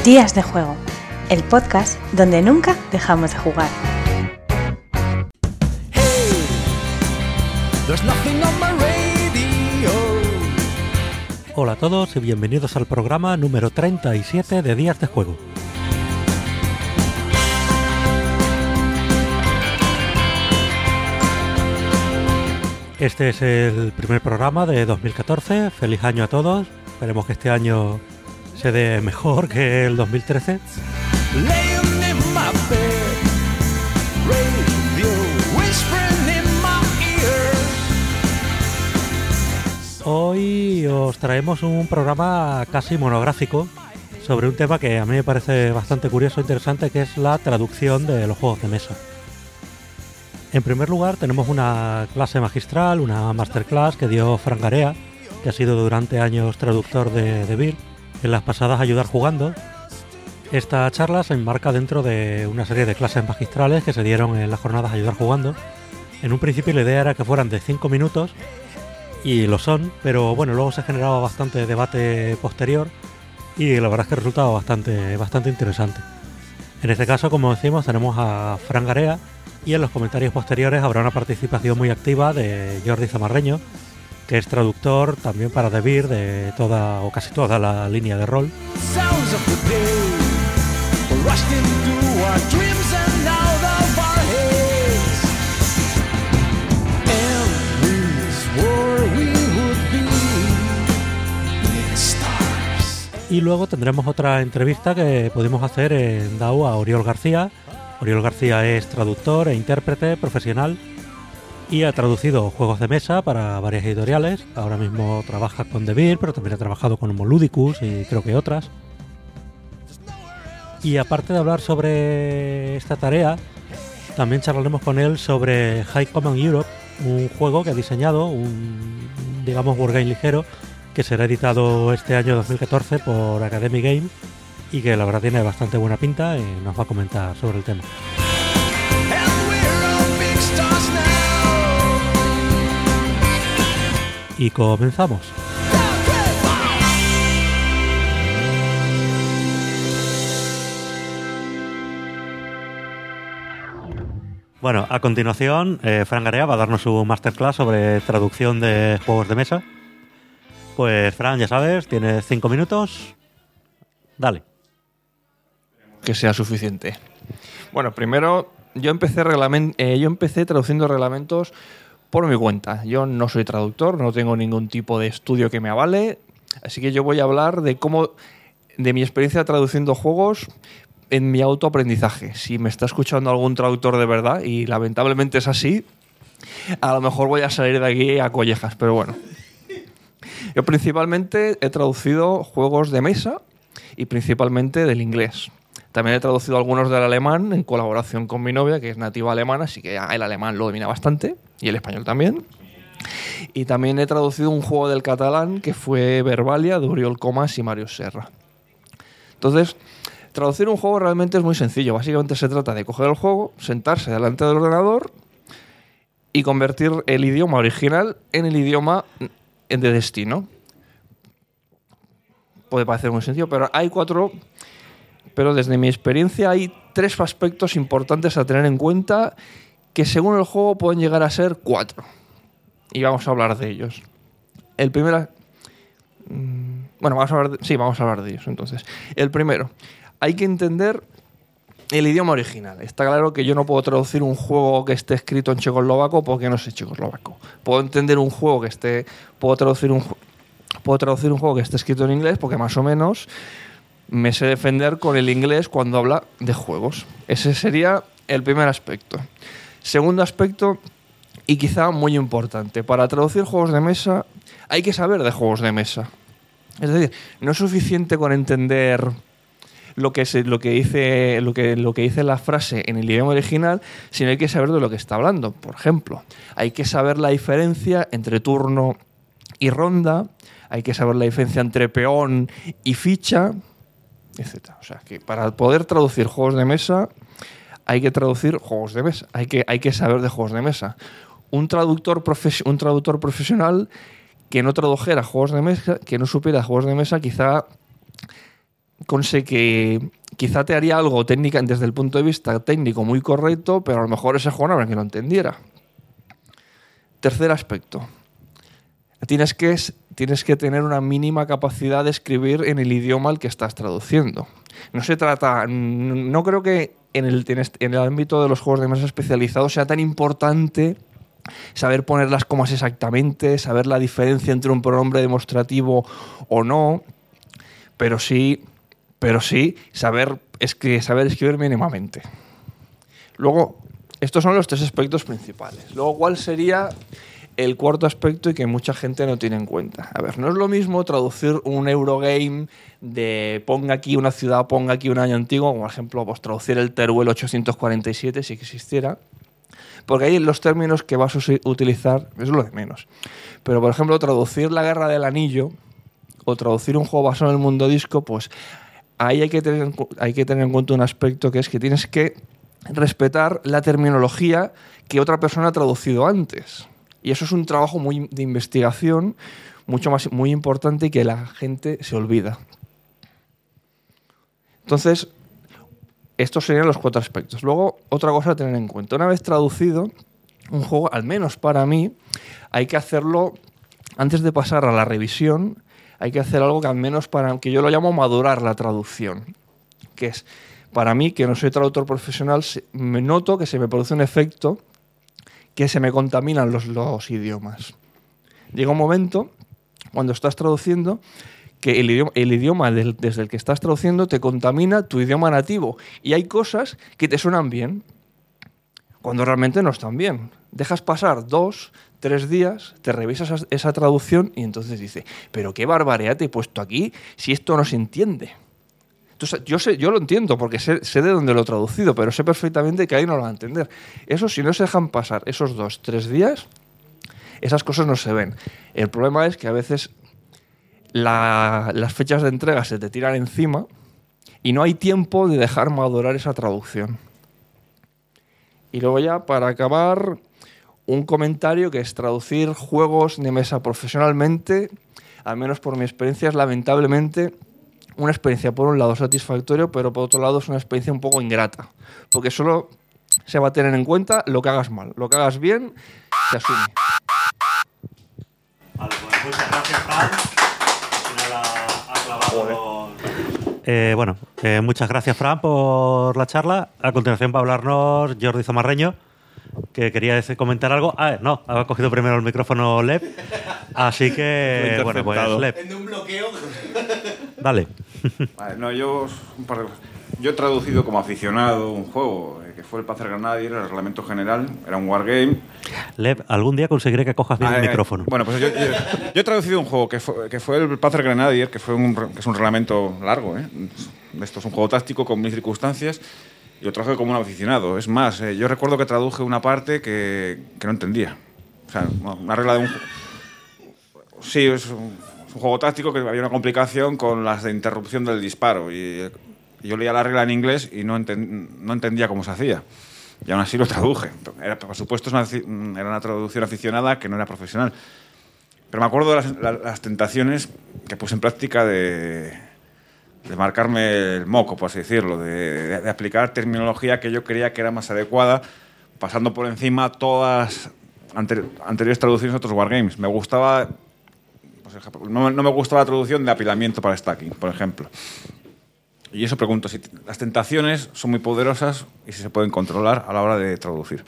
Días de Juego, el podcast donde nunca dejamos de jugar. Hey, there's nothing on my radio. Hola a todos y bienvenidos al programa número 37 de Días de Juego. Este es el primer programa de 2014. Feliz año a todos. Esperemos que este año se dé mejor que el 2013. Laying in my bed, radio whispering in my ear. Hoy os traemos un programa casi monográfico sobre un tema que a mí me parece bastante curioso e interesante, que es la traducción de los juegos de mesa. En primer lugar, tenemos una clase magistral, una masterclass que dio Fran Garea, que ha sido durante años traductor de Beer, en las pasadas Ayudar Jugando. Esta charla se enmarca dentro de una serie de clases magistrales que se dieron en las jornadas Ayudar Jugando. En un principio la idea era que fueran de 5 minutos, y lo son, pero bueno, luego se generaba bastante debate posterior y la verdad es que resultaba bastante interesante. En este caso, como decimos, tenemos a Fran Garea, y en los comentarios posteriores habrá una participación muy activa de Jordi Zamarreño, que es traductor también para The Beer de toda o casi toda la línea de rol. Sounds of the day rushed into our dreams and out of our heads. And we swore we would be big stars. Y luego tendremos otra entrevista que pudimos hacer en DAO a Oriol García. Oriol García es traductor e intérprete profesional y ha traducido juegos de mesa para varias editoriales. Ahora mismo trabaja con The Beer, pero también ha trabajado con Homo Ludicus y creo que otras. Y aparte de hablar sobre esta tarea, también charlaremos con él sobre High Command Europe, un juego que ha diseñado, un wargame ligero, que será editado este año 2014 por Academy Games, y que la verdad tiene bastante buena pinta y nos va a comentar sobre el tema. And we're all big stars now. Y comenzamos. Bueno, a continuación, Fran Garea va a darnos su masterclass sobre traducción de juegos de mesa. Pues Fran, ya sabes, tienes 5 minutos. Dale. Que sea suficiente. Bueno, primero, yo empecé traduciendo reglamentos por mi cuenta. Yo no soy traductor, no tengo ningún tipo de estudio que me avale, así que yo voy a hablar de mi experiencia traduciendo juegos en mi autoaprendizaje. Si me está escuchando algún traductor de verdad, y lamentablemente es así, a lo mejor voy a salir de aquí a collejas, pero bueno. Yo principalmente he traducido juegos de mesa y principalmente del inglés. También he traducido algunos del alemán en colaboración con mi novia, que es nativa alemana, así que el alemán lo domina bastante, y el español también. Y también he traducido un juego del catalán que fue Verbalia, de Oriol Comas y Mario Serra. Entonces, traducir un juego realmente es muy sencillo. Básicamente se trata de coger el juego, sentarse delante del ordenador y convertir el idioma original en el idioma de destino. Puede parecer muy sencillo, pero desde mi experiencia hay 3 aspectos importantes a tener en cuenta que según el juego pueden llegar a ser 4. Y vamos a hablar de ellos. El primero... vamos a hablar de ellos entonces. El primero, hay que entender el idioma original. Está claro que yo no puedo traducir un juego que esté escrito en checoslovaco porque no sé checoslovaco. Puedo entender un juego que puedo traducir un juego que esté escrito en inglés porque más o menos me sé defender con el inglés cuando habla de juegos. Ese sería el primer aspecto. Segundo aspecto, y quizá muy importante, para traducir juegos de mesa hay que saber de juegos de mesa. Es decir, no es suficiente con entender lo que dice la frase en el idioma original, sino hay que saber de lo que está hablando. Por ejemplo, hay que saber la diferencia entre turno y ronda, hay que saber la diferencia entre peón y ficha, etc. O sea, que para poder traducir juegos de mesa hay que traducir juegos de mesa, hay que saber de juegos de mesa. Un traductor profesional que no tradujera juegos de mesa, que no supiera juegos de mesa, quizá que quizá te haría algo técnica desde el punto de vista técnico muy correcto, pero a lo mejor ese juego no era que lo entendiera. Tercer aspecto. Tienes que tener una mínima capacidad de escribir en el idioma al que estás traduciendo. No creo que en el ámbito de los juegos de mesa especializados sea tan importante saber poner las comas exactamente, saber la diferencia entre un pronombre demostrativo o no, pero sí saber escribir mínimamente. Luego, estos son los tres aspectos principales. Luego, ¿cuál sería el cuarto aspecto y que mucha gente no tiene en cuenta? A ver, no es lo mismo traducir un Eurogame de ponga aquí una ciudad, ponga aquí un año antiguo, como por ejemplo pues, traducir el Teruel 847 si existiera, porque ahí los términos que vas a utilizar es lo de menos. Pero por ejemplo, traducir la Guerra del Anillo o traducir un juego basado en el mundo disco, pues ahí hay que tener en cuenta un aspecto que es que tienes que respetar la terminología que otra persona ha traducido antes. Y eso es un trabajo de investigación muy importante y que la gente se olvida. Entonces, estos serían los cuatro aspectos. Luego, otra cosa a tener en cuenta. Una vez traducido un juego, al menos para mí, hay que hacerlo, antes de pasar a la revisión, hay que hacer algo que al menos que yo lo llamo madurar la traducción. Que es, para mí, que no soy traductor profesional, me noto que se me produce un efecto que se me contaminan los idiomas. Llega un momento, cuando estás traduciendo, que el idioma desde el que estás traduciendo te contamina tu idioma nativo. Y hay cosas que te suenan bien, cuando realmente no están bien. Dejas pasar 2, 3 días, te revisas esa traducción y entonces dices, pero qué barbaridad te he puesto aquí si esto no se entiende. Entonces, yo lo entiendo porque sé de dónde lo he traducido, pero sé perfectamente que ahí no lo va a entender. Eso, si no se dejan pasar esos 2, 3 días, esas cosas no se ven. El problema es que a veces las fechas de entrega se te tiran encima y no hay tiempo de dejar madurar esa traducción. Y luego ya, para acabar, un comentario que es traducir juegos de mesa profesionalmente, al menos por mi experiencia, es lamentablemente una experiencia por un lado satisfactoria, pero por otro lado es una experiencia un poco ingrata, porque solo se va a tener en cuenta lo que hagas mal. Lo que hagas bien se asume. Vale, pues muchas gracias, Fran. Muchas gracias, Fran, por la charla. A continuación va a hablarnos Jordi Zamarreño, que quería comentar algo. No, ha cogido primero el micrófono Lev. Así que, bueno, pues Lev. En un bloqueo. Dale. Vale, no, yo he traducido como aficionado un juego que fue el Panzer Grenadier, el reglamento general, era un wargame. Lev, algún día conseguiré que cojas bien el micrófono. Bueno, pues yo he traducido un juego que fue el Panzer Grenadier, que es un reglamento largo, Esto es un juego táctico con 1000 circunstancias, y lo traje como un aficionado. Es más, yo recuerdo que traduje una parte que no entendía. O sea, una regla de un... Sí, es un juego táctico que había una complicación con las de interrupción del disparo, y yo leía la regla en inglés y no entendía cómo se hacía. Y aún así lo traduje. Por supuesto, era una traducción aficionada que no era profesional. Pero me acuerdo de las tentaciones que puse en práctica de marcarme el moco, por así decirlo, de aplicar terminología que yo creía que era más adecuada, pasando por encima todas anteriores traducciones de otros wargames. Me gustaba... No me gustaba la traducción de apilamiento para stacking, por ejemplo. Y eso pregunto, si las tentaciones son muy poderosas y si se pueden controlar a la hora de traducir.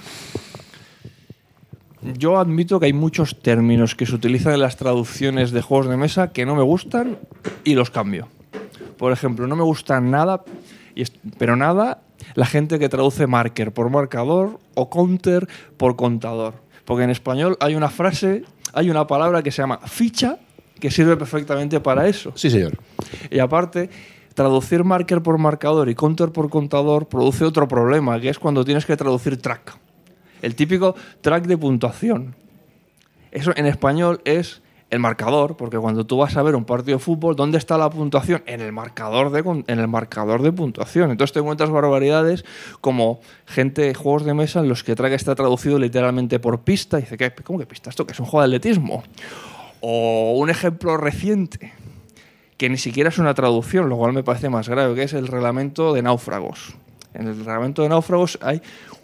Yo admito que hay muchos términos que se utilizan en las traducciones de juegos de mesa que no me gustan y los cambio. Por ejemplo, no me gusta nada, pero nada, la gente que traduce marker por marcador o counter por contador. Porque en español hay una palabra que se llama ficha, que sirve perfectamente para eso. Sí, señor. Y aparte, traducir marker por marcador y counter por contador produce otro problema, que es cuando tienes que traducir track. El típico track de puntuación. Eso en español es el marcador, porque cuando tú vas a ver un partido de fútbol, ¿dónde está la puntuación? En el marcador de puntuación. Entonces te encuentras barbaridades como juegos de mesa en los que track está traducido literalmente por pista. Y dice, ¿cómo que pista? ¿Esto que es un juego de atletismo? O un ejemplo reciente, que ni siquiera es una traducción, lo cual me parece más grave, que es el reglamento de náufragos. En el reglamento de náufragos hay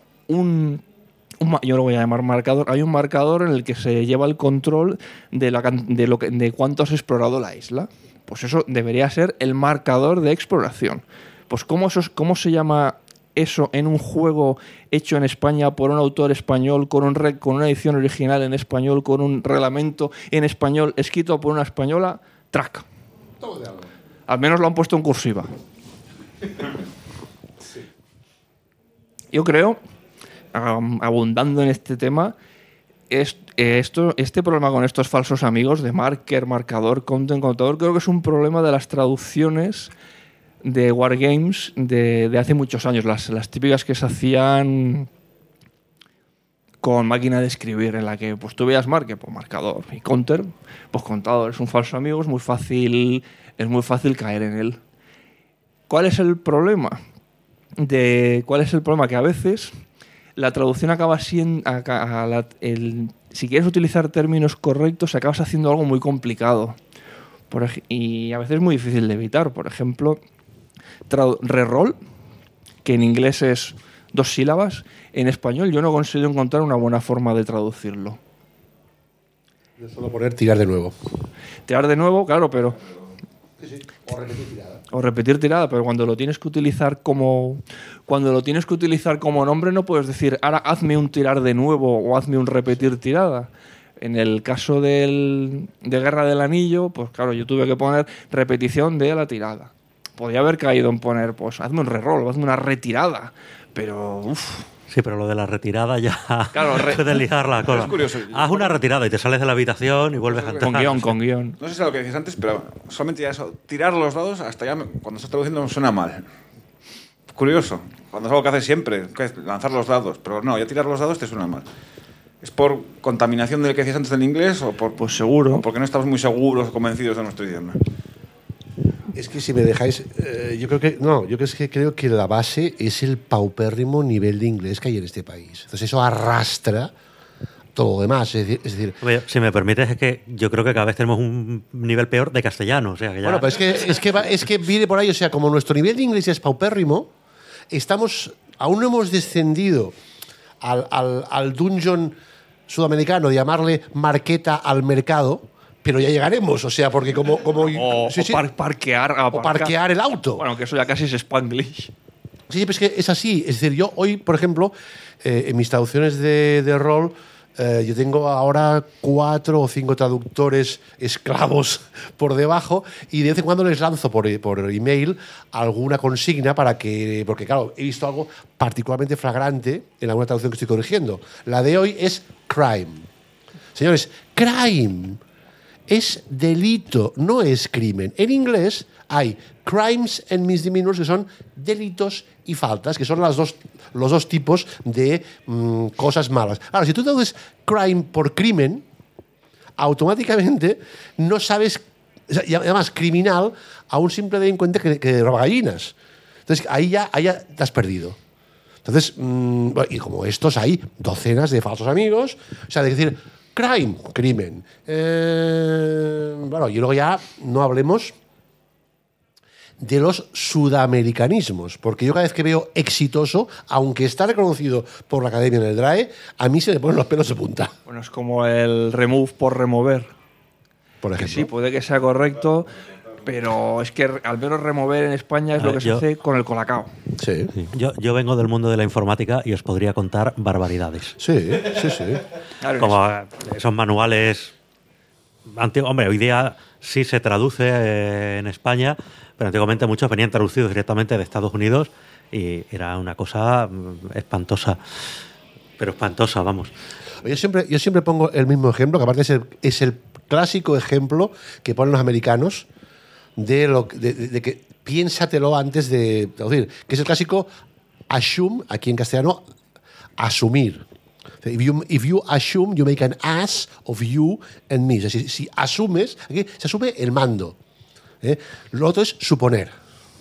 yo lo voy a llamar marcador. Hay un marcador en el que se lleva el control de cuánto has explorado la isla. Pues eso debería ser el marcador de exploración. Pues ¿cómo se llama eso en un juego hecho en España por un autor español, con una edición original en español, con un reglamento en español escrito por una española? Track. Al menos lo han puesto en cursiva. Yo creo, abundando en este tema, este problema con estos falsos amigos de marker, marcador, content, contador, creo que es un problema de las traducciones de Wargames de hace muchos años, las típicas que se hacían con máquina de escribir, en la que pues tú veías marker, pues marcador, y counter, pues contador. Es un falso amigo, es muy fácil caer en él. ¿Cuál es el problema? Que a veces la traducción acaba siendo... si quieres utilizar términos correctos, acabas haciendo algo muy complicado. Y a veces es muy difícil de evitar. Por ejemplo, reroll, que en inglés es 2 sílabas, en español yo no consigo encontrar una buena forma de traducirlo. Yo suelo poner tirar de nuevo. Tirar de nuevo, claro, pero... Sí. O repetir tirada. O repetir tirada, pero cuando lo tienes que utilizar como nombre no puedes decir ahora hazme un tirar de nuevo o hazme un repetir tirada. En el caso de Guerra del Anillo, pues claro, yo tuve que poner repetición de la tirada. Podía haber caído en poner, pues hazme un reroll, hazme una retirada, pero Sí, pero lo de la retirada ya claro, puedes liar la cosa. Es curioso. Haz una retirada y te sales de la habitación y vuelves a entrar. con guión. No sé si es lo que decías antes, pero solamente ya eso, tirar los dados, hasta ya cuando estás traduciendo suena mal. Curioso. Cuando es algo que haces siempre, que es lanzar los dados. Pero no, ya tirar los dados te suena mal. ¿Es por contaminación del que decías antes del inglés o por...? Pues seguro. O porque no estamos muy seguros o convencidos de nuestro idioma? Es que si me dejáis, creo que la base es el paupérrimo nivel de inglés que hay en este país. Entonces eso arrastra todo lo demás. Es decir, Oye, si me permites, es que yo creo que cada vez tenemos un nivel peor de castellano. O sea, que ya... Bueno, pero es que viene por ahí, o sea, como nuestro nivel de inglés es paupérrimo, aún no hemos descendido al dungeon sudamericano de llamarle marqueta al mercado, pero ya llegaremos, o sea, porque parquear el auto. Bueno, que eso ya casi es Spanglish. Sí, pero es que es así. Es decir, yo hoy, por ejemplo, en mis traducciones de rol, yo tengo ahora 4 o 5 traductores esclavos por debajo y de vez en cuando les lanzo por email alguna consigna porque claro, he visto algo particularmente flagrante en alguna traducción que estoy corrigiendo. La de hoy es crime. Señores, crime es delito, no es crimen. En inglés hay crimes and misdemeanors, que son delitos y faltas, que son los dos tipos de cosas malas. Ahora, si tú traduces crime por crimen, automáticamente no sabes, y además criminal, a un simple delincuente que roba gallinas. Entonces, ahí ya te has perdido. Entonces, y como estos hay docenas de falsos amigos, o sea, de decir... Crime, crimen. Bueno, y luego ya no hablemos de los sudamericanismos, porque yo cada vez que veo exitoso, aunque está reconocido por la academia en el DRAE, a mí se me ponen los pelos de punta. Bueno, es como el remove por remover. Por ejemplo. Que sí, puede que sea correcto, pero es que al menos remover en España es lo que se hace con el Colacao. Sí. Sí. Yo vengo del mundo de la informática y os podría contar barbaridades. Sí. Claro, Como esos manuales antiguos. Hombre, hoy día sí se traduce en España, pero antiguamente muchos venían traducidos directamente de Estados Unidos y era una cosa espantosa. Pero espantosa, vamos. Yo siempre pongo el mismo ejemplo, que aparte es el clásico ejemplo que ponen los americanos de que piénsatelo antes de traducir, que es el clásico assume, aquí en castellano, asumir. If you assume, you make an ass of you and me. O sea, si asumes, aquí se asume el mando. Lo otro es suponer.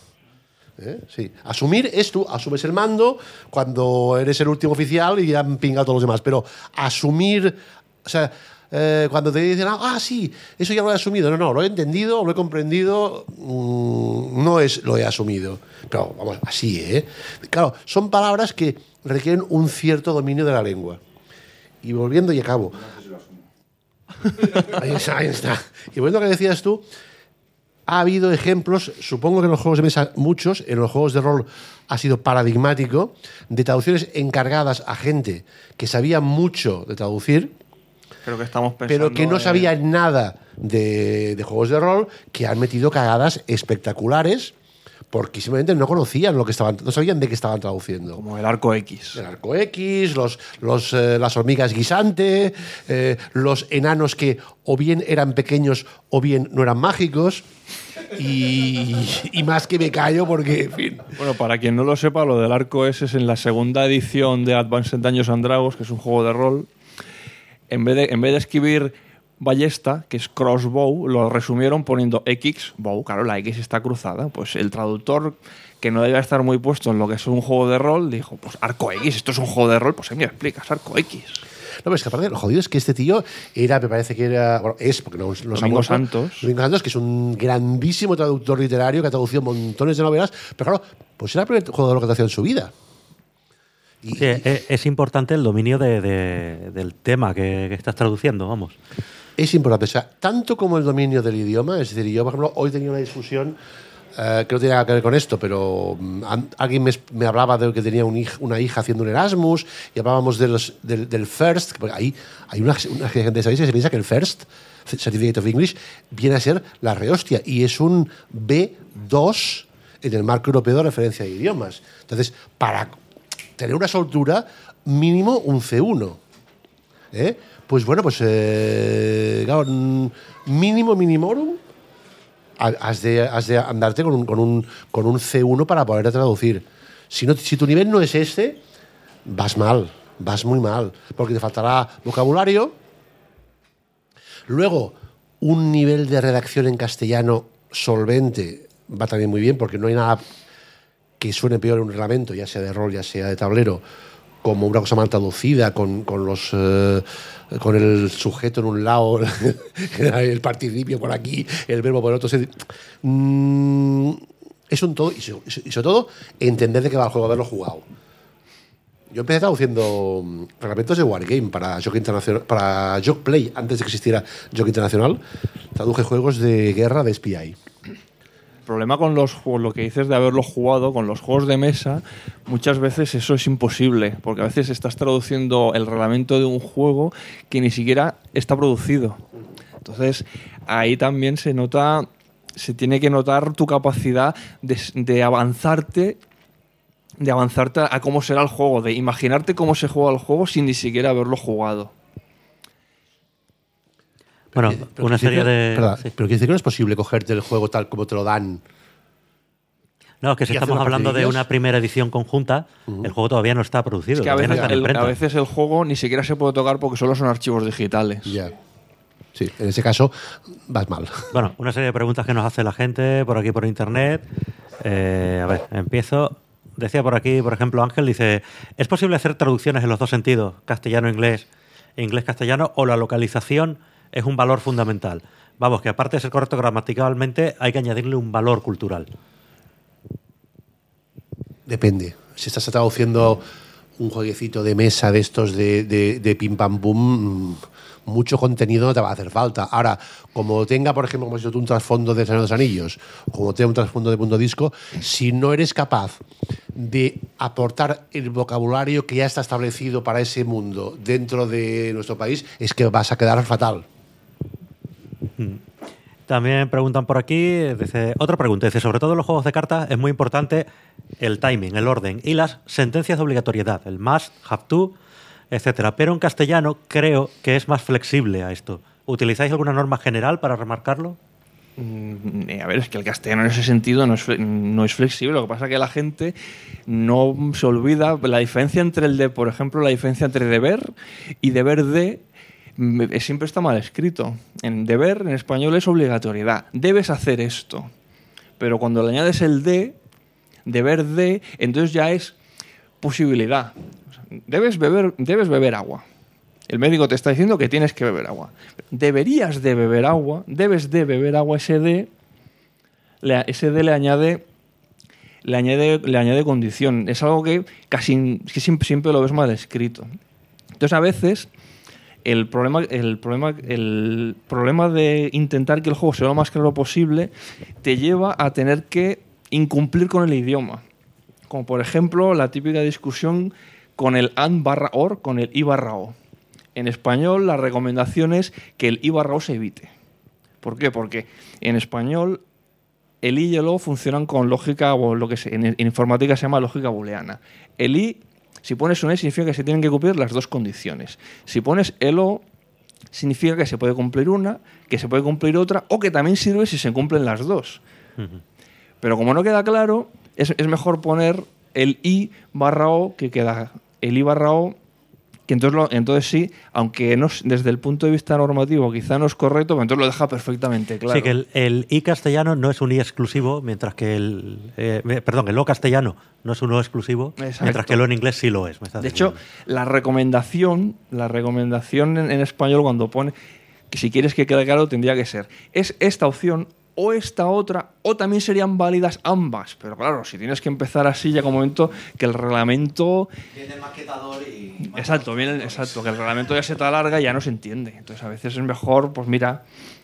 Sí. Asumir es tú asumes el mando cuando eres el último oficial y ya han pingado todos los demás. Pero asumir O sea, cuando te dicen, sí, eso ya lo he asumido. No, lo he entendido, lo he comprendido, no es lo he asumido. Pero vamos, así, ¿eh? Claro, son palabras que requieren un cierto dominio de la lengua. Y volviendo y acabo. Ahí está. Y volviendo a lo que decías tú, ha habido ejemplos, supongo que en los juegos de mesa muchos, en los juegos de rol ha sido paradigmático, de traducciones encargadas a gente que sabía mucho de traducir, Creo que estamos pensando pero que no sabía nada de juegos de rol, que han metido cagadas espectaculares porque simplemente no conocían lo que estaban, no sabían de qué estaban traduciendo. como el arco X. El arco X, las hormigas guisante, los enanos que o bien eran pequeños o bien no eran mágicos. Y más que me callo porque, en fin. Bueno, para quien no lo sepa, lo del arco S es en la segunda edición de Advanced Dungeons and Dragons, que es un juego de rol. En vez de escribir ballesta, que es crossbow, lo resumieron poniendo X, bow, claro, la X está cruzada. Pues el traductor, que no debía estar muy puesto en lo que es un juego de rol, dijo, pues arco X, esto es un juego de rol, pues me explicas, arco X. No, pero es que aparte, lo jodido es que este tío me parece que era, bueno, es, porque no Domingo Santos. Domingo Santos, que es un grandísimo traductor literario que ha traducido montones de novelas, pero claro, pues era el primer juego de rol que ha traducido en su vida. Sí, es importante el dominio del tema que estás traduciendo, vamos. Es importante, o sea, tanto como el dominio del idioma. Es decir, yo, por ejemplo, hoy tenía una discusión que no tiene nada que ver con esto, pero alguien me hablaba de que tenía una hija haciendo un Erasmus y hablábamos del FIRST, porque ahí hay una gente, ¿sabéis? Que se piensa que el FIRST, Certificate of English, viene a ser la rehostia y es un B2 en el marco europeo de referencia de idiomas. Entonces, para tener una soltura, mínimo un C1. Pues bueno, claro, mínimo minimorum, has de andarte con un C1 para poder traducir. Si tu nivel no es este, vas mal, vas muy mal, porque te faltará vocabulario. Luego, un nivel de redacción en castellano solvente va también muy bien, porque no hay nada que suene peor en un reglamento, ya sea de rol, ya sea de tablero, como una cosa mal traducida, con el sujeto en un lado, el participio por aquí, el verbo por otro. Es un todo, y sobre todo, entender de qué va el juego, haberlo jugado. Yo empecé traduciendo reglamentos de Wargame para Joke Play, antes de que existiera Joke Internacional. Traduje juegos de guerra de SPI. El problema con los juegos, lo que dices de haberlo jugado, con los juegos de mesa, muchas veces eso es imposible, porque a veces estás traduciendo el reglamento de un juego que ni siquiera está producido. Entonces, ahí también se tiene que notar tu capacidad de avanzarte a cómo será el juego, de imaginarte cómo se juega el juego sin ni siquiera haberlo jugado. Bueno, una serie de... Sí. Pero quiere decir que no es posible cogerte el juego tal como te lo dan. No, es que si estamos hablando de una primera edición conjunta, el juego todavía no está producido. Es que a veces el juego ni siquiera se puede tocar porque solo son archivos digitales. Ya. Sí, en ese caso vas mal. Bueno, una serie de preguntas que nos hace la gente por aquí por internet. A ver, empiezo. Decía por aquí, por ejemplo, Ángel dice, ¿es posible hacer traducciones en los dos sentidos, castellano-inglés e inglés-castellano, o la localización es un valor fundamental? Vamos, que aparte de ser correcto gramaticalmente, hay que añadirle un valor cultural. Depende. Si estás traduciendo un jueguecito de mesa de estos de pim pam pum, mucho contenido no te va a hacer falta. Ahora, como tenga, por ejemplo, como has dicho tú, un trasfondo de Señor de los Anillos, como tenga un trasfondo de Punto Disco, si no eres capaz de aportar el vocabulario que ya está establecido para ese mundo dentro de nuestro país, es que vas a quedar fatal. También preguntan por aquí, dice, otra pregunta, dice, sobre todo en los juegos de cartas es muy importante el timing, el orden y las sentencias de obligatoriedad, el must, have to, etcétera. Pero en castellano creo que es más flexible a esto. ¿Utilizáis alguna norma general para remarcarlo? A ver, es que el castellano en ese sentido no es flexible. Lo que pasa es que la gente no se olvida la diferencia entre por ejemplo, la diferencia entre deber y deber de siempre está mal escrito. En deber, en español, es obligatoriedad. Debes hacer esto. Pero cuando le añades el deber de, entonces ya es posibilidad. O sea, debes beber agua. El médico te está diciendo que tienes que beber agua. Deberías de beber agua, debes de beber agua, ese D le añade condición. Es algo que siempre lo ves mal escrito. Entonces, a veces, el problema de intentar que el juego sea lo más claro posible te lleva a tener que incumplir con el idioma. Como, por ejemplo, la típica discusión con el AND/OR, con el I/O. En español, la recomendación es que el I/O se evite. ¿Por qué? Porque en español el I y el O funcionan con lógica, o lo que en informática se llama lógica booleana. El I, si pones un I, significa que se tienen que cumplir las dos condiciones. Si pones el O, significa que se puede cumplir una, que se puede cumplir otra, o que también sirve si se cumplen las dos. Uh-huh. Pero como no queda claro, es mejor poner el I/O, que queda el I/O, que entonces sí, aunque no, desde el punto de vista normativo quizá no es correcto, pero entonces lo deja perfectamente claro. Sí, que el I castellano no es un I exclusivo, mientras que el O castellano no es un O exclusivo, exacto, mientras que el O en inglés sí lo es. De hecho, la recomendación en español cuando pone que si quieres que quede claro tendría que ser es esta opción o esta otra, o también serían válidas ambas. Pero claro, si tienes que empezar así, llega un momento que el reglamento... Viene el maquetador y... Exacto, que el reglamento ya se te alarga y ya no se entiende. Entonces, a veces es mejor, pues mira,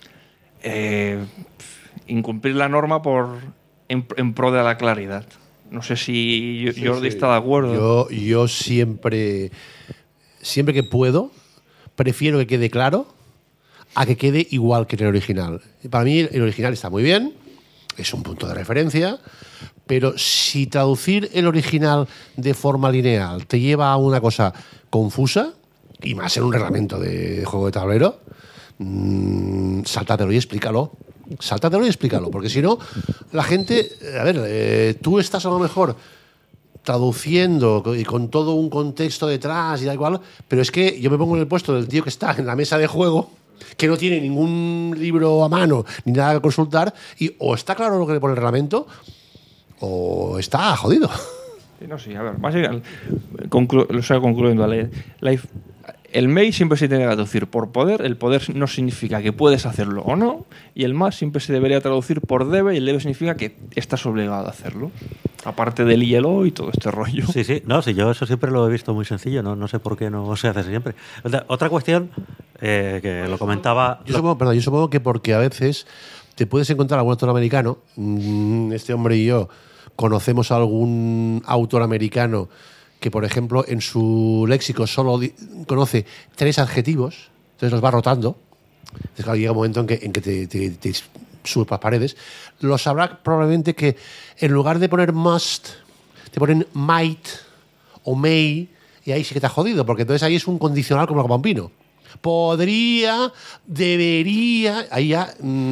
incumplir la norma en pro de la claridad. No sé si Jordi está de acuerdo. Yo siempre que puedo, prefiero que quede claro a que quede igual que en el original. Para mí el original está muy bien, es un punto de referencia, pero si traducir el original de forma lineal te lleva a una cosa confusa, y más en un reglamento de juego de tablero, sáltatelo y explícalo. Porque si no, la gente... A ver, tú estás a lo mejor traduciendo y con todo un contexto detrás y da igual, pero es que yo me pongo en el puesto del tío que está en la mesa de juego, que no tiene ningún libro a mano ni nada que consultar, y o está claro lo que le pone el reglamento o está jodido. Sí, a ver, básicamente, concluyendo, el may siempre se tiene que traducir por poder. El poder no significa que puedes hacerlo o no, y el más siempre se debería traducir por debe, y el debe significa que estás obligado a hacerlo. Aparte del hielo y todo este rollo. Sí, yo eso siempre lo he visto muy sencillo, no sé por qué no se hace siempre. Otra cuestión que lo comentaba... Yo supongo que porque a veces te puedes encontrar algún autor americano, este hombre y yo conocemos a algún autor americano que, por ejemplo, en su léxico solo conoce 3 adjetivos, entonces los va rotando. Entonces, claro, llega un momento en que te sube por las paredes. Lo sabrá probablemente que en lugar de poner must, te ponen might o may, y ahí sí que te has jodido, porque entonces ahí es un condicional como el pampino. Podría, debería, ahí ya...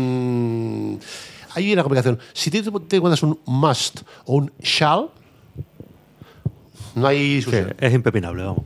hay una complicación. Si te encuentras un must o un shall, no hay discusión. Sí, es impepinable, vamos.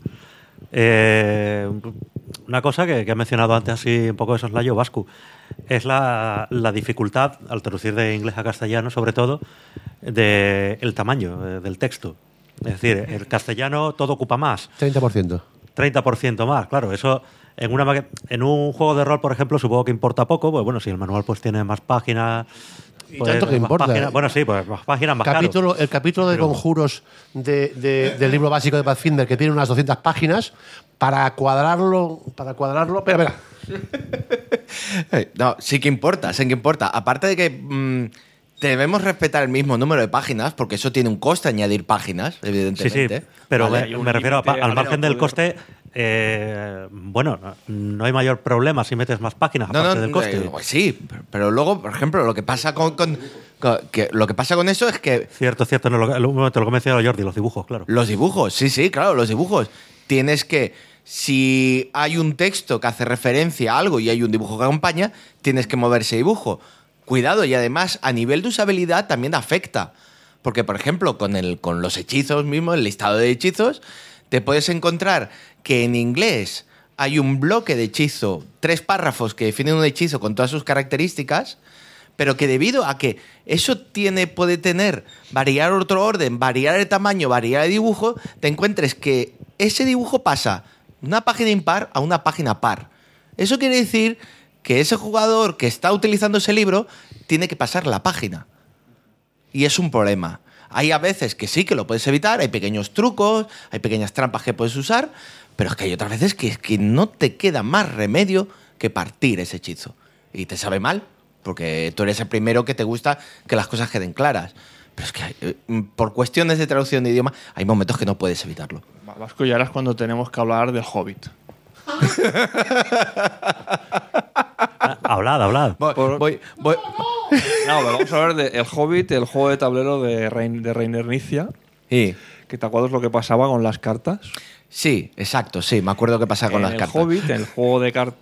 Una cosa que ha mencionado antes así un poco de soslayo, Vascu, es la dificultad al traducir de inglés a castellano, sobre todo, del tamaño del texto. Es decir, el castellano todo ocupa más. 30%. 30% más, claro. Eso en un juego de rol, por ejemplo, supongo que importa poco. Pues bueno, si el manual pues tiene más páginas... Y tanto que importa. Páginas, bueno, sí, pues más páginas, más caro. El capítulo de conjuros del libro básico de Pathfinder, que tiene unas 200 páginas, para cuadrarlo... Espera. No, sí que importa. Aparte de que debemos respetar el mismo número de páginas, porque eso tiene un coste añadir páginas, evidentemente. Sí, pero vale, me refiero al margen del coste... bueno, no hay mayor problema si metes más páginas aparte del coste. Sí, pero luego, por ejemplo, lo que pasa con eso es que... Cierto, no, lo que mencionaba Jordi, los dibujos, claro. Los dibujos, sí, claro, los dibujos. Tienes que, si hay un texto que hace referencia a algo y hay un dibujo que acompaña, tienes que mover ese dibujo. Cuidado, y además, a nivel de usabilidad también afecta. Porque, por ejemplo, con los hechizos mismos, el listado de hechizos, te puedes encontrar que en inglés hay un bloque de hechizo, 3 párrafos que definen un hechizo con todas sus características, pero que debido a que eso puede tener, variar otro orden, variar el tamaño, variar el dibujo, te encuentres que ese dibujo pasa Una página impar a una página par. Eso quiere decir que ese jugador que está utilizando ese libro tiene que pasar la página. Y es un problema. Hay a veces que sí, que lo puedes evitar, hay pequeños trucos, hay pequeñas trampas que puedes usar, pero es que hay otras veces que es que no te queda más remedio que partir ese hechizo. Y te sabe mal, porque tú eres el primero que te gusta que las cosas queden claras. Pero es que por cuestiones de traducción de idioma hay momentos que no puedes evitarlo. Vasco, y ahora es cuando tenemos que hablar del Hobbit. Hablad. Voy. No, pero vamos a hablar de El Hobbit, el juego de tablero de Reiner Knizia. Sí. ¿Que te acuerdas lo que pasaba con las cartas? Sí, exacto, sí. Me acuerdo que pasa con las cartas. El Hobbit, el juego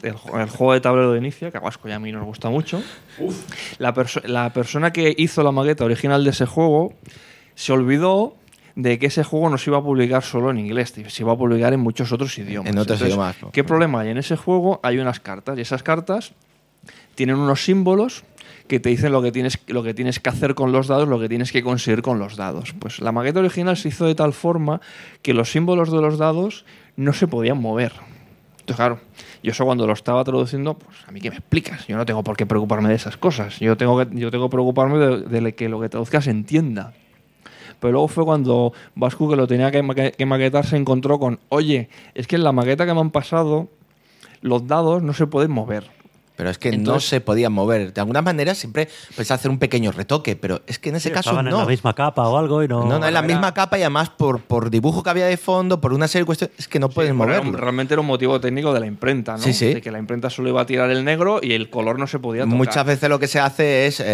de tablero de Inicia, que a Vasco y a mí nos gusta mucho. La persona que hizo la maqueta original de ese juego se olvidó de que ese juego no se iba a publicar solo en inglés, se iba a publicar en muchos otros idiomas. En otros idiomas. ¿Qué problema hay? En ese juego hay unas cartas, y esas cartas tienen unos símbolos que te dicen lo que tienes que hacer con los dados, lo que tienes que conseguir con los dados. Pues la maqueta original se hizo de tal forma que los símbolos de los dados no se podían mover. Entonces, claro, yo eso cuando lo estaba traduciendo, pues a mí qué me explicas. Yo no tengo por qué preocuparme de esas cosas. Yo tengo que preocuparme de que lo que traduzca se entienda. Pero luego fue cuando Vasco, que lo tenía que maquetar, se encontró con: oye, es que en la maqueta que me han pasado los dados no se pueden mover. Pero es que no se podían mover. De alguna manera siempre puedes hacer un pequeño retoque, pero es que en ese caso estaban no. en la misma capa o algo y no... No, en la misma capa, y además por dibujo que había de fondo, por una serie de cuestiones, es que no puedes moverlo. Realmente era un motivo técnico de la imprenta, ¿no? Sí. De que la imprenta solo iba a tirar el negro y el color no se podía tocar. Muchas veces lo que se hace es...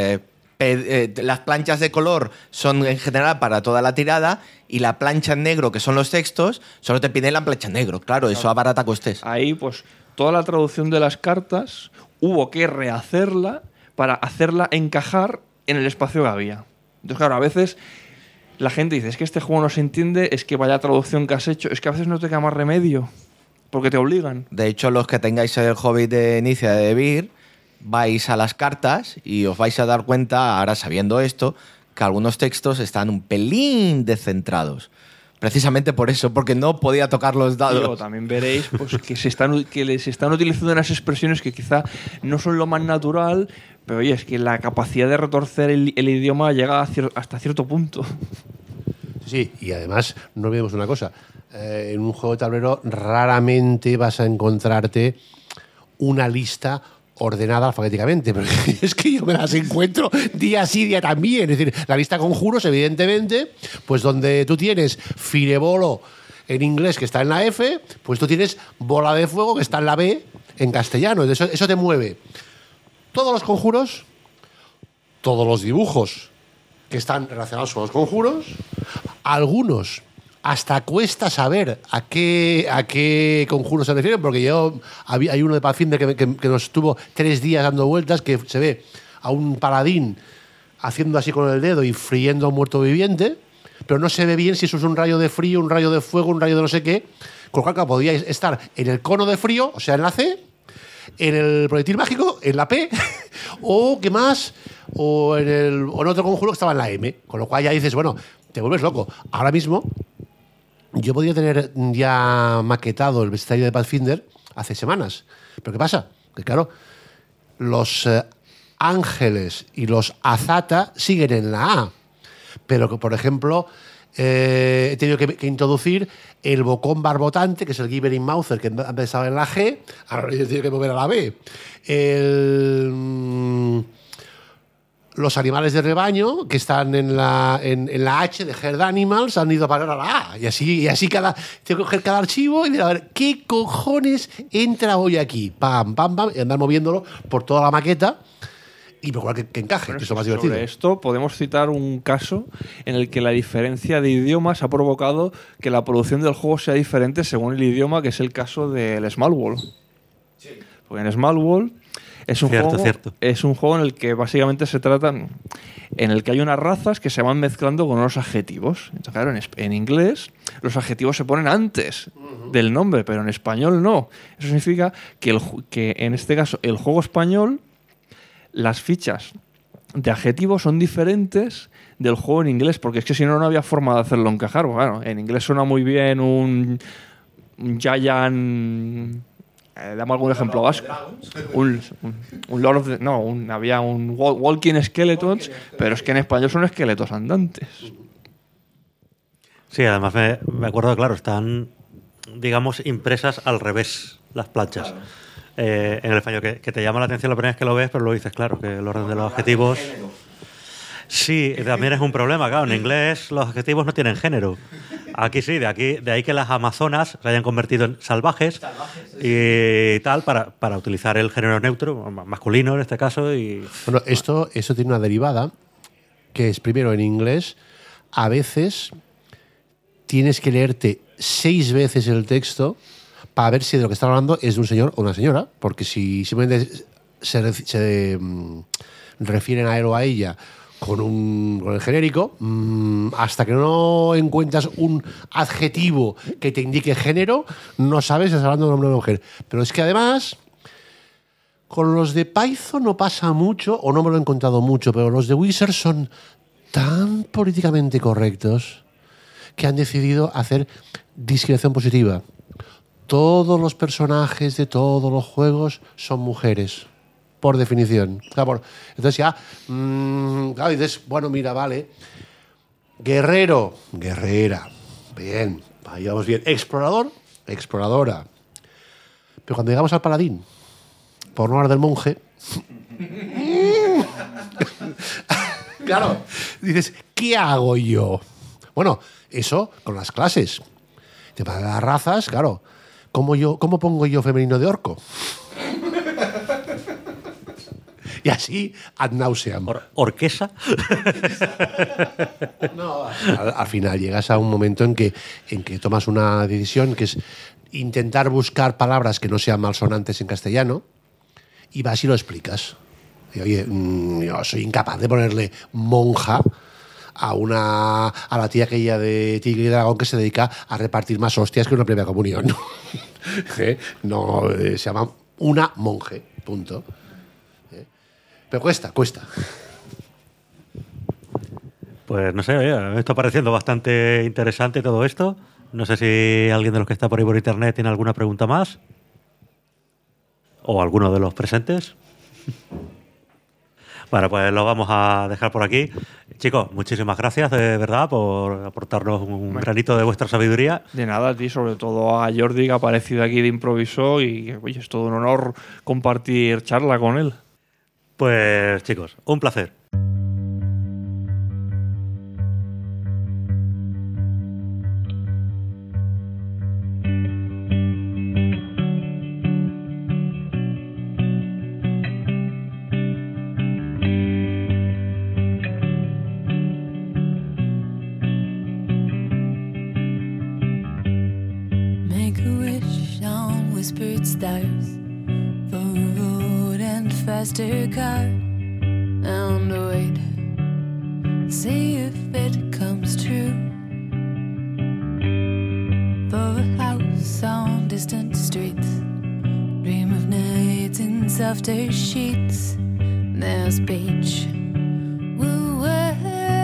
las planchas de color son en general para toda la tirada, y la plancha en negro, que son los textos, solo te piden la plancha en negro. Claro, eso abarata costes. Ahí, pues, toda la traducción de las cartas hubo que rehacerla para hacerla encajar en el espacio que había. Entonces, claro, a veces la gente dice: es que este juego no se entiende, es que vaya traducción que has hecho. Es que a veces no te queda más remedio, porque te obligan. De hecho, los que tengáis el Hobbit de Inicia de Vir, vais a las cartas y os vais a dar cuenta, ahora sabiendo esto, que algunos textos están un pelín descentrados. Precisamente por eso, porque no podía tocar los dados. Luego también veréis pues, que se están utilizando unas expresiones que quizá no son lo más natural, pero oye, es que la capacidad de retorcer el idioma llega hasta cierto punto. Sí, y además no olvidemos una cosa. En un juego de tablero raramente vas a encontrarte una lista ordenada alfabéticamente, pero es que yo me las encuentro día sí, día también. Es decir, la lista conjuros, evidentemente, pues donde tú tienes Firebolo en inglés, que está en la F, pues tú tienes Bola de Fuego, que está en la B, en castellano. Eso te mueve todos los conjuros, todos los dibujos que están relacionados con los conjuros, algunos hasta cuesta saber a qué conjuro se refieren, porque hay uno de Pathfinder que nos estuvo 3 días dando vueltas, que se ve a un paladín haciendo así con el dedo y friendo a un muerto viviente, pero no se ve bien si eso es un rayo de frío, un rayo de fuego, un rayo de no sé qué. Con lo cual podía estar en el cono de frío, o sea, en la C, en el proyectil mágico, en la P, o ¿qué más? O en otro conjuro que estaba en la M. Con lo cual ya dices, bueno, te vuelves loco. Ahora mismo yo podría tener ya maquetado el bestiario de Pathfinder hace semanas. ¿Pero qué pasa? Que claro, los ángeles y los azata siguen en la A. Pero que, por ejemplo, he tenido que introducir el bocón barbotante, que es el Gibbering Mouther, que antes estaba en la G, ahora he tenido que mover a la B. Los animales de rebaño, que están en la H de Herd Animals, han ido a parar a la A. Y así tengo que coger cada archivo y mirar a ver qué cojones entra hoy aquí. Pam, pam, pam, y andar moviéndolo por toda la maqueta y procurar que encaje, bueno, que es lo más divertido. Sobre esto podemos citar un caso en el que la diferencia de idiomas ha provocado que la producción del juego sea diferente según el idioma, que es el caso del Small World. Sí. Porque en Small World es un juego en el que básicamente se tratan, en el que hay unas razas que se van mezclando con unos adjetivos. Entonces, claro, en inglés los adjetivos se ponen antes del nombre, pero en español no. Eso significa que en este caso el juego español, las fichas de adjetivos son diferentes del juego en inglés, porque es que si no, no había forma de hacerlo encajar. Bueno, en inglés suena muy bien un Giant... damos algún ejemplo vasco. Un Lord of the... No, había un Walking Skeletons, pero es que en español son esqueletos andantes. Sí, además me acuerdo, claro, están, digamos, impresas al revés las planchas. En el español, que te llama la atención la primera vez que lo ves, pero luego dices, claro, que el orden de los adjetivos... Sí, también es un problema, claro. En inglés los adjetivos no tienen género. Aquí sí, de ahí que las amazonas se hayan convertido en salvajes y tal, para utilizar el género neutro, masculino en este caso. Y bueno, esto tiene una derivada, que es, primero, en inglés, a veces tienes que leerte 6 veces el texto para ver si de lo que está hablando es de un señor o una señora, porque si simplemente se refieren a él o a ella con el genérico, hasta que no encuentras un adjetivo que te indique género, no sabes si estás hablando de un hombre o una mujer. Pero es que además, con los de Python no pasa mucho, o no me lo he encontrado mucho, pero los de Wizard son tan políticamente correctos que han decidido hacer discriminación positiva. Todos los personajes de todos los juegos son mujeres. Por definición. Entonces ya, claro, dices, bueno, mira, vale. Guerrero, guerrera. Bien, ahí vamos bien. Explorador, exploradora. Pero cuando llegamos al paladín, por no hablar del monje, claro, dices, ¿qué hago yo? Bueno, eso con las clases. Para las razas, claro. ¿Cómo pongo yo femenino de orco? Y así, ad nauseam. ¿Orquesa? No, al final llegas a un momento en que tomas una decisión que es intentar buscar palabras que no sean malsonantes en castellano y vas y lo explicas. Y, oye, yo soy incapaz de ponerle monja a la tía aquella de Tigre y Dragón que se dedica a repartir más hostias que una primera comunión. No, se llama una monje, punto. Pero cuesta. Pues no sé, me está pareciendo bastante interesante todo esto. No sé si alguien de los que está por ahí por internet tiene alguna pregunta más. O alguno de los presentes. Bueno, pues lo vamos a dejar por aquí. Chicos, muchísimas gracias de verdad por aportarnos un granito de vuestra sabiduría. De nada, a ti, sobre todo a Jordi, que ha aparecido aquí de improviso y oye, es todo un honor compartir charla con él. Pues chicos, un placer. Make a wish on whispered stars for a road and faster car and wait, see if it comes true. For a house on distant streets, dream of nights in softer sheets. There's beach, we'll wait.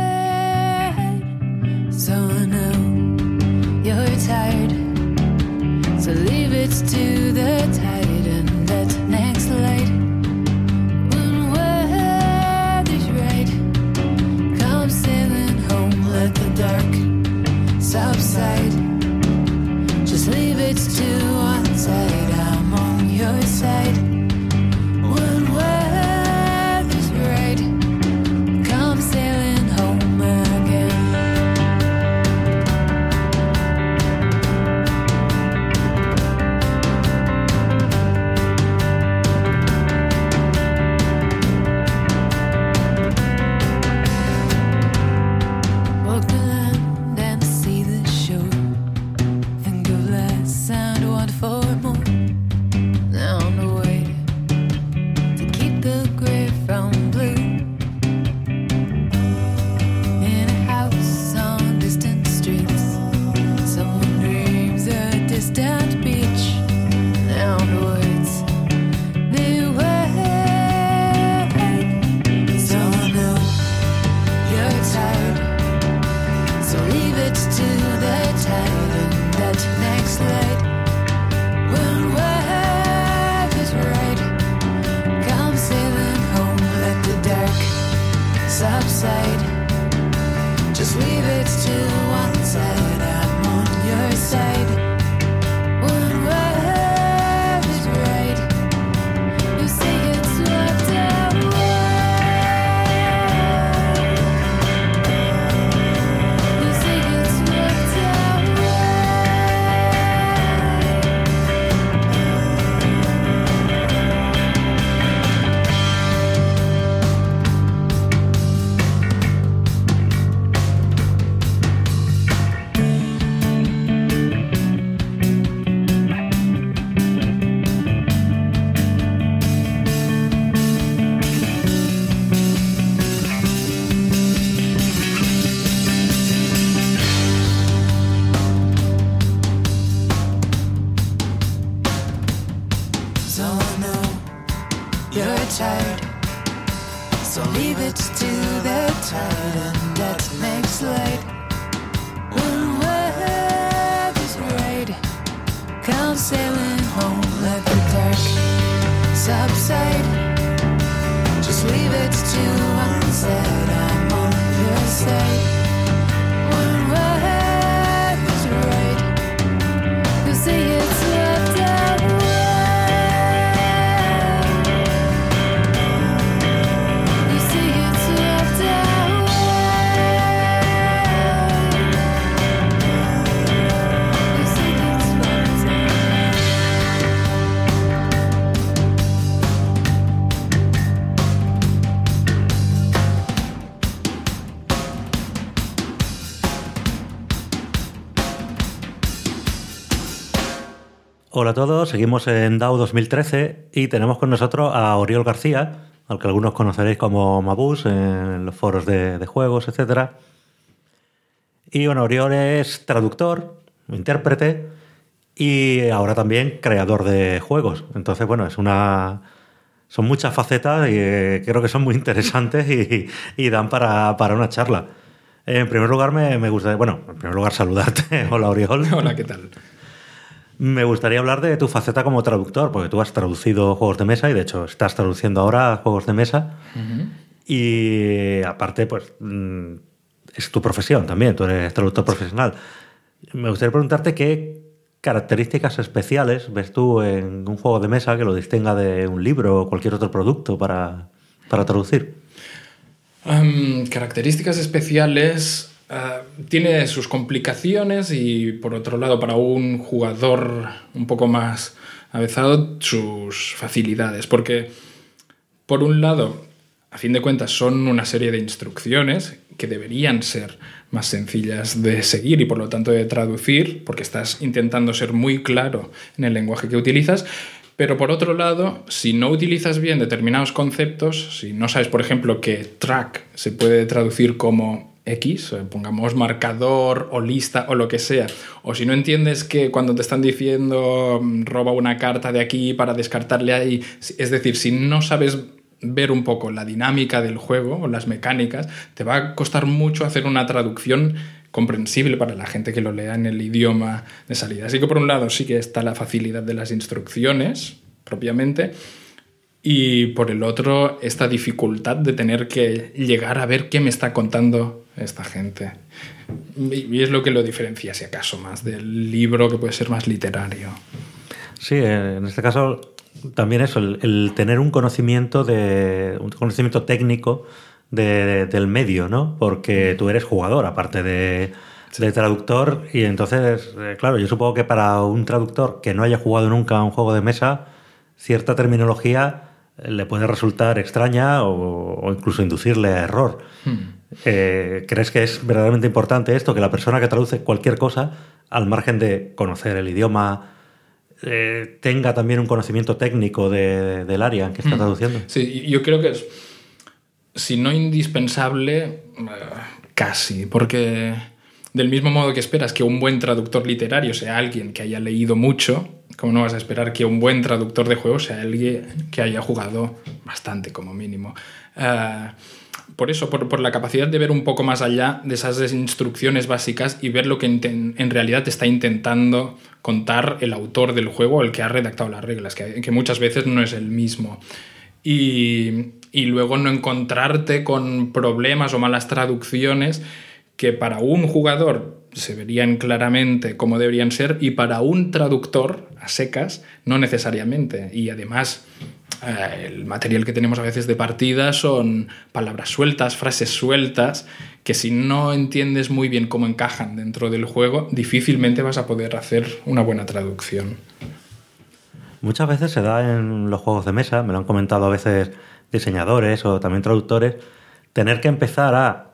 So I know you're tired, so leave it to the tide and that next light. When weather's right, come sailing home, let the dark subside. Just leave it to one side, I'm on your side. When weather's right, come sailing home again. Walk the land and see the shore. Think of less and want for more. Down the way, So no, you're tired. So leave it to the tide and that makes light. When weather's right, come sailing home, let the dark subside. Just leave it to one side, I'm on your side. When weather's right, you see it's left out. You see it's left out. You see it's left out. Hola a todos, seguimos en DAO 2013 y tenemos con nosotros a Oriol García, al que algunos conoceréis como Mabus en los foros de juegos, etc. Y bueno, Oriol es traductor, intérprete y ahora también creador de juegos. Entonces, bueno, son muchas facetas y creo que son muy interesantes y dan para una charla. En primer lugar, me gustaría, en primer lugar saludarte. Hola, Oriol. Hola, ¿qué tal? Me gustaría hablar de tu faceta como traductor, porque tú has traducido juegos de mesa y de hecho estás traduciendo ahora juegos de mesa. Uh-huh. Y aparte, pues es tu profesión también, tú eres traductor profesional. Me gustaría preguntarte qué características especiales ves tú en un juego de mesa que lo distinga de un libro o cualquier otro producto para traducir. Características especiales... tiene sus complicaciones y, por otro lado, para un jugador un poco más avezado, sus facilidades. Porque, por un lado, a fin de cuentas, son una serie de instrucciones que deberían ser más sencillas de seguir y, por lo tanto, de traducir, porque estás intentando ser muy claro en el lenguaje que utilizas. Pero, por otro lado, si no utilizas bien determinados conceptos, si no sabes, por ejemplo, que track se puede traducir como X, pongamos marcador o lista o lo que sea, o si no entiendes que cuando te están diciendo roba una carta de aquí para descartarle ahí, es decir, si no sabes ver un poco la dinámica del juego o las mecánicas, te va a costar mucho hacer una traducción comprensible para la gente que lo lea en el idioma de salida. Así que por un lado sí que está la facilidad de las instrucciones propiamente, y por el otro esta dificultad de tener que llegar a ver qué me está contando esta gente. Y es lo que lo diferencia, si acaso, más del libro, que puede ser más literario. Sí, en este caso también eso, el tener un conocimiento técnico del medio, ¿no? Porque tú eres jugador, aparte de traductor, y entonces, claro, yo supongo que para un traductor que no haya jugado nunca a un juego de mesa, cierta terminología le puede resultar extraña o incluso inducirle a error. ¿Crees que es verdaderamente importante esto, que la persona que traduce cualquier cosa, al margen de conocer el idioma, tenga también un conocimiento técnico del área en que está traduciendo? Sí, yo creo que es, si no indispensable, casi, porque del mismo modo que esperas que un buen traductor literario sea alguien que haya leído mucho, ¿cómo no vas a esperar que un buen traductor de juegos sea alguien que haya jugado bastante, como mínimo? Por eso, por la capacidad de ver un poco más allá de esas instrucciones básicas y ver lo que en realidad te está intentando contar el autor del juego, el que ha redactado las reglas, que muchas veces no es el mismo. Y luego no encontrarte con problemas o malas traducciones que para un jugador se verían claramente como deberían ser y para un traductor a secas no necesariamente. Y además el material que tenemos a veces de partida son palabras sueltas, frases sueltas, que si no entiendes muy bien cómo encajan dentro del juego, difícilmente vas a poder hacer una buena traducción. Muchas veces se da en los juegos de mesa, me lo han comentado a veces diseñadores o también traductores, tener que empezar a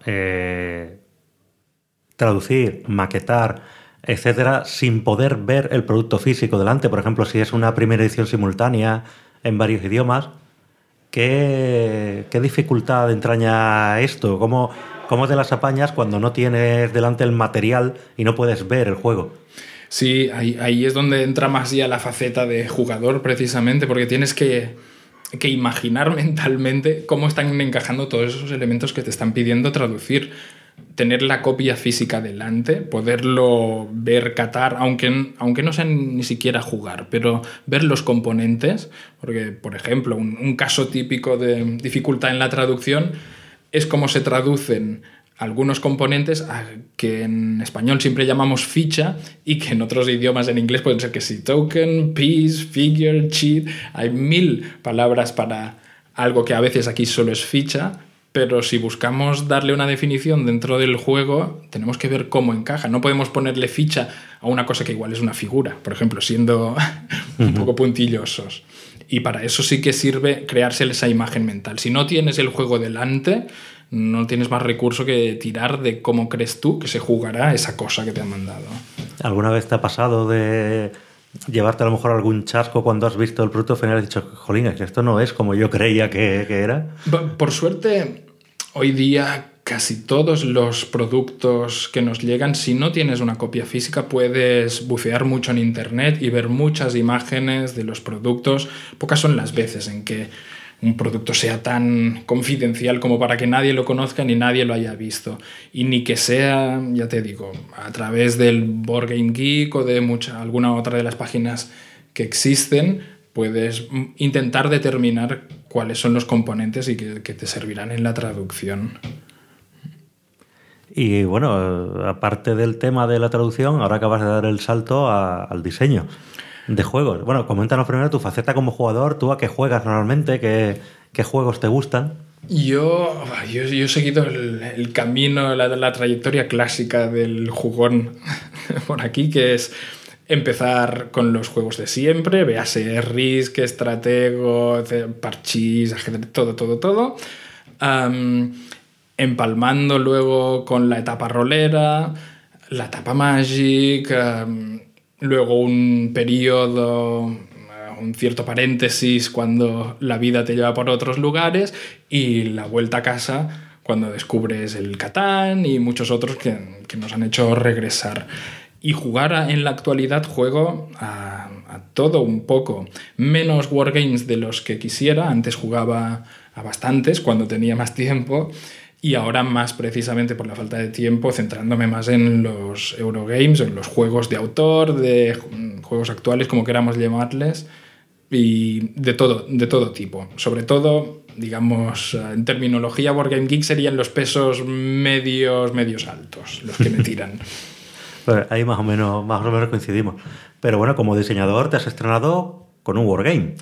traducir, maquetar, etcétera, sin poder ver el producto físico delante. Por ejemplo, si es una primera edición simultánea en varios idiomas, ¿qué dificultad entraña esto? ¿Cómo te las apañas cuando no tienes delante el material y no puedes ver el juego? Sí, ahí es donde entra más ya la faceta de jugador, precisamente, porque tienes que imaginar mentalmente cómo están encajando todos esos elementos que te están pidiendo traducir. Tener la copia física delante, poderlo ver, catar, aunque no sea ni siquiera jugar, pero ver los componentes, porque, por ejemplo, un caso típico de dificultad en la traducción es cómo se traducen algunos componentes que en español siempre llamamos ficha y que en otros idiomas, en inglés, pueden ser que sí, token, piece, figure, cheat. Hay 1000 palabras para algo que a veces aquí solo es ficha, pero si buscamos darle una definición dentro del juego, tenemos que ver cómo encaja. No podemos ponerle ficha a una cosa que igual es una figura, por ejemplo, siendo un poco puntillosos. Y para eso sí que sirve crearse esa imagen mental. Si no tienes el juego delante, no tienes más recurso que tirar de cómo crees tú que se jugará esa cosa que te han mandado. ¿Alguna vez te ha pasado de llevarte a lo mejor algún chasco cuando has visto el producto final y has dicho, jolín, es que esto no es como yo creía que era? Por suerte, hoy día casi todos los productos que nos llegan, si no tienes una copia física, puedes bucear mucho en internet y ver muchas imágenes de los productos. Pocas son las veces en que un producto sea tan confidencial como para que nadie lo conozca ni nadie lo haya visto. Y ni que sea, ya te digo, a través del Board Game Geek o de alguna otra de las páginas que existen, puedes intentar determinar cuáles son los componentes y que te servirán en la traducción. Y bueno, aparte del tema de la traducción, ahora acabas de dar el salto al diseño de juegos. Bueno, coméntanos primero tu faceta como jugador, tú a qué juegas normalmente, qué juegos te gustan. Yo he seguido el camino, la trayectoria clásica del jugón por aquí, que es empezar con los juegos de siempre, véase Risk, Estratego, Parchís, ajedrez, todo. Empalmando luego con la etapa rolera, la etapa Magic, luego un periodo, un cierto paréntesis cuando la vida te lleva por otros lugares y la vuelta a casa cuando descubres el Catán y muchos otros que nos han hecho regresar. Y jugar en la actualidad juego a todo un poco. Menos wargames de los que quisiera. Antes jugaba a bastantes cuando tenía más tiempo. Y ahora más precisamente por la falta de tiempo, centrándome más en los Eurogames, en los juegos de autor, de juegos actuales, como queramos llamarles, y de todo tipo. Sobre todo, digamos, en terminología Board Game Geek serían los pesos medios altos, los que me tiran. Pues ahí más o menos coincidimos. Pero bueno, como diseñador te has estrenado con un wargame.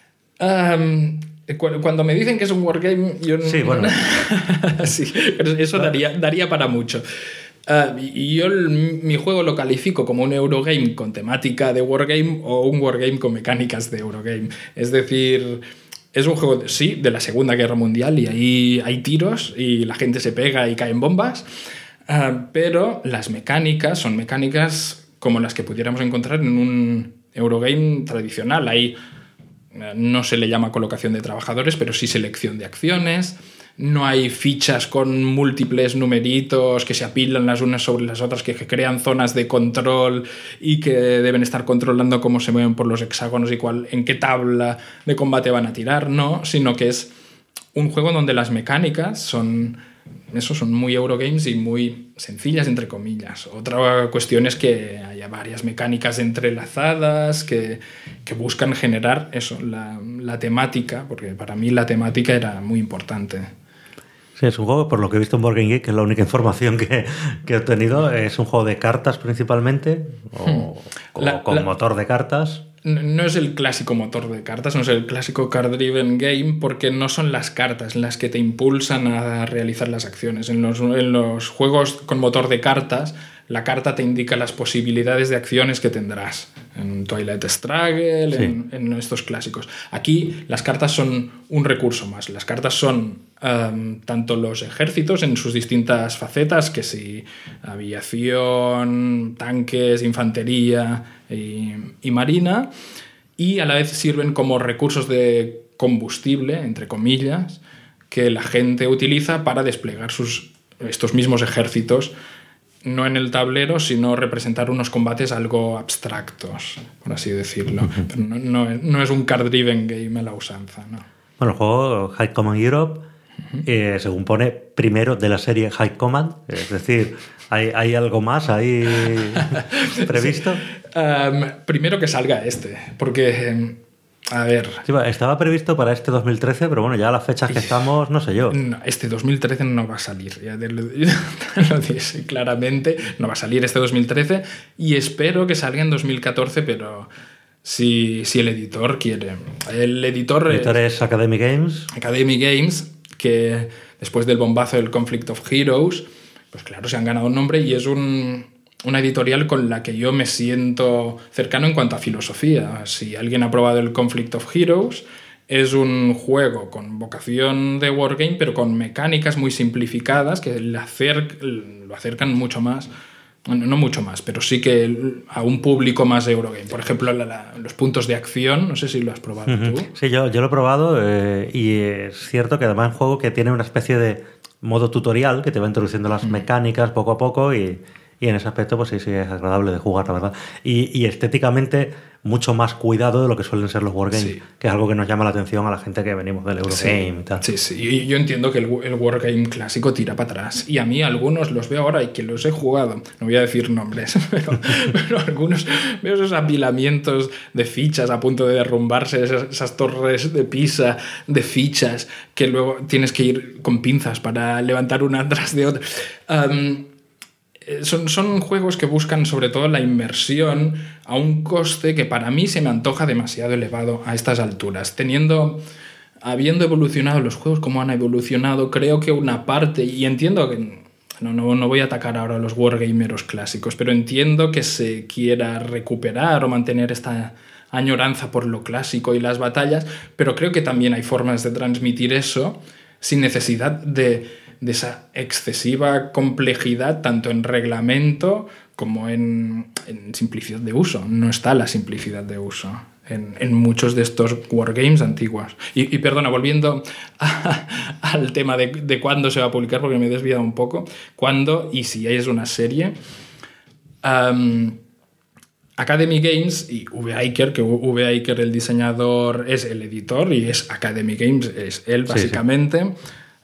Cuando me dicen que es un wargame, yo no... Sí, bueno. Sí, eso daría para mucho. Y yo mi juego lo califico como un Eurogame con temática de wargame o un wargame con mecánicas de Eurogame. Es decir, es un juego, de la Segunda Guerra Mundial y ahí hay tiros y la gente se pega y caen bombas, pero las mecánicas son mecánicas como las que pudiéramos encontrar en un Eurogame tradicional. Ahí no se le llama colocación de trabajadores, pero sí selección de acciones. No hay fichas con múltiples numeritos que se apilan las unas sobre las otras, que crean zonas de control y que deben estar controlando cómo se mueven por los hexágonos y en qué tabla de combate van a tirar. No, sino que es un juego donde las mecánicas son muy Eurogames y muy sencillas, entre comillas. Otra cuestión es que haya varias mecánicas entrelazadas que buscan generar la temática, porque para mí la temática era muy importante. Sí, es un juego, por lo que he visto en Board Game Geek, que es la única información que he obtenido, es un juego de cartas principalmente, o con motor de cartas. No es el clásico motor de cartas, no es el clásico card-driven game, porque no son las cartas las que te impulsan a realizar las acciones. En los juegos con motor de cartas, la carta te indica las posibilidades de acciones que tendrás. En Twilight Struggle, sí. en estos clásicos. Aquí las cartas son un recurso más. Las cartas son tanto los ejércitos en sus distintas facetas, que si aviación, tanques, infantería y marina, y a la vez sirven como recursos de combustible, entre comillas, que la gente utiliza para desplegar estos mismos ejércitos no en el tablero, sino representar unos combates algo abstractos, por así decirlo. Pero no es un card-driven game a la usanza, ¿no? Bueno, el juego High Command Europe, según pone, primero de la serie High Command, es decir, ¿hay algo más ahí previsto? Primero que salga porque, a ver... Sí, estaba previsto para este 2013, pero bueno, ya a las fechas que estamos, no sé yo. No, este 2013 no va a salir, ya te lo dije claramente, no va a salir este 2013 y espero que salga en 2014, pero... Si el editor quiere. El editor es Academy Games. Academy Games, que después del bombazo del Conflict of Heroes, pues claro, se han ganado un nombre y es una editorial con la que yo me siento cercano en cuanto a filosofía. Si alguien ha probado el Conflict of Heroes, es un juego con vocación de wargame, pero con mecánicas muy simplificadas que lo acercan mucho más. No mucho más, pero sí que a un público más Eurogame. Por ejemplo, los puntos de acción, no sé si lo has probado tú. Sí, yo lo he probado y es cierto que además es un juego que tiene una especie de modo tutorial que te va introduciendo las mecánicas poco a poco y en ese aspecto pues sí es agradable de jugar, la verdad. Y estéticamente mucho más cuidado de lo que suelen ser los wargames, que es algo que nos llama la atención a la gente que venimos del Eurogame y tal. Sí. Y yo entiendo que el wargame clásico tira para atrás. Y a mí algunos los veo ahora y que los he jugado. No voy a decir nombres, pero algunos veo esos apilamientos de fichas a punto de derrumbarse, esas torres de Pisa de fichas que luego tienes que ir con pinzas para levantar una tras de otra. Son juegos que buscan sobre todo la inmersión a un coste que para mí se me antoja demasiado elevado a estas alturas. Habiendo evolucionado los juegos como han evolucionado, creo que una parte, y entiendo que no voy a atacar ahora a los wargameros clásicos, pero entiendo que se quiera recuperar o mantener esta añoranza por lo clásico y las batallas, pero creo que también hay formas de transmitir eso sin necesidad de esa excesiva complejidad tanto en reglamento como en simplicidad de uso. No está la simplicidad de uso en muchos de estos wargames antiguos. Y perdona, volviendo al tema de cuándo se va a publicar, porque me he desviado un poco, cuándo y si es una serie. Academy Games y V. Iker, que V. Iker, el diseñador, es el editor y es Academy Games, es él básicamente.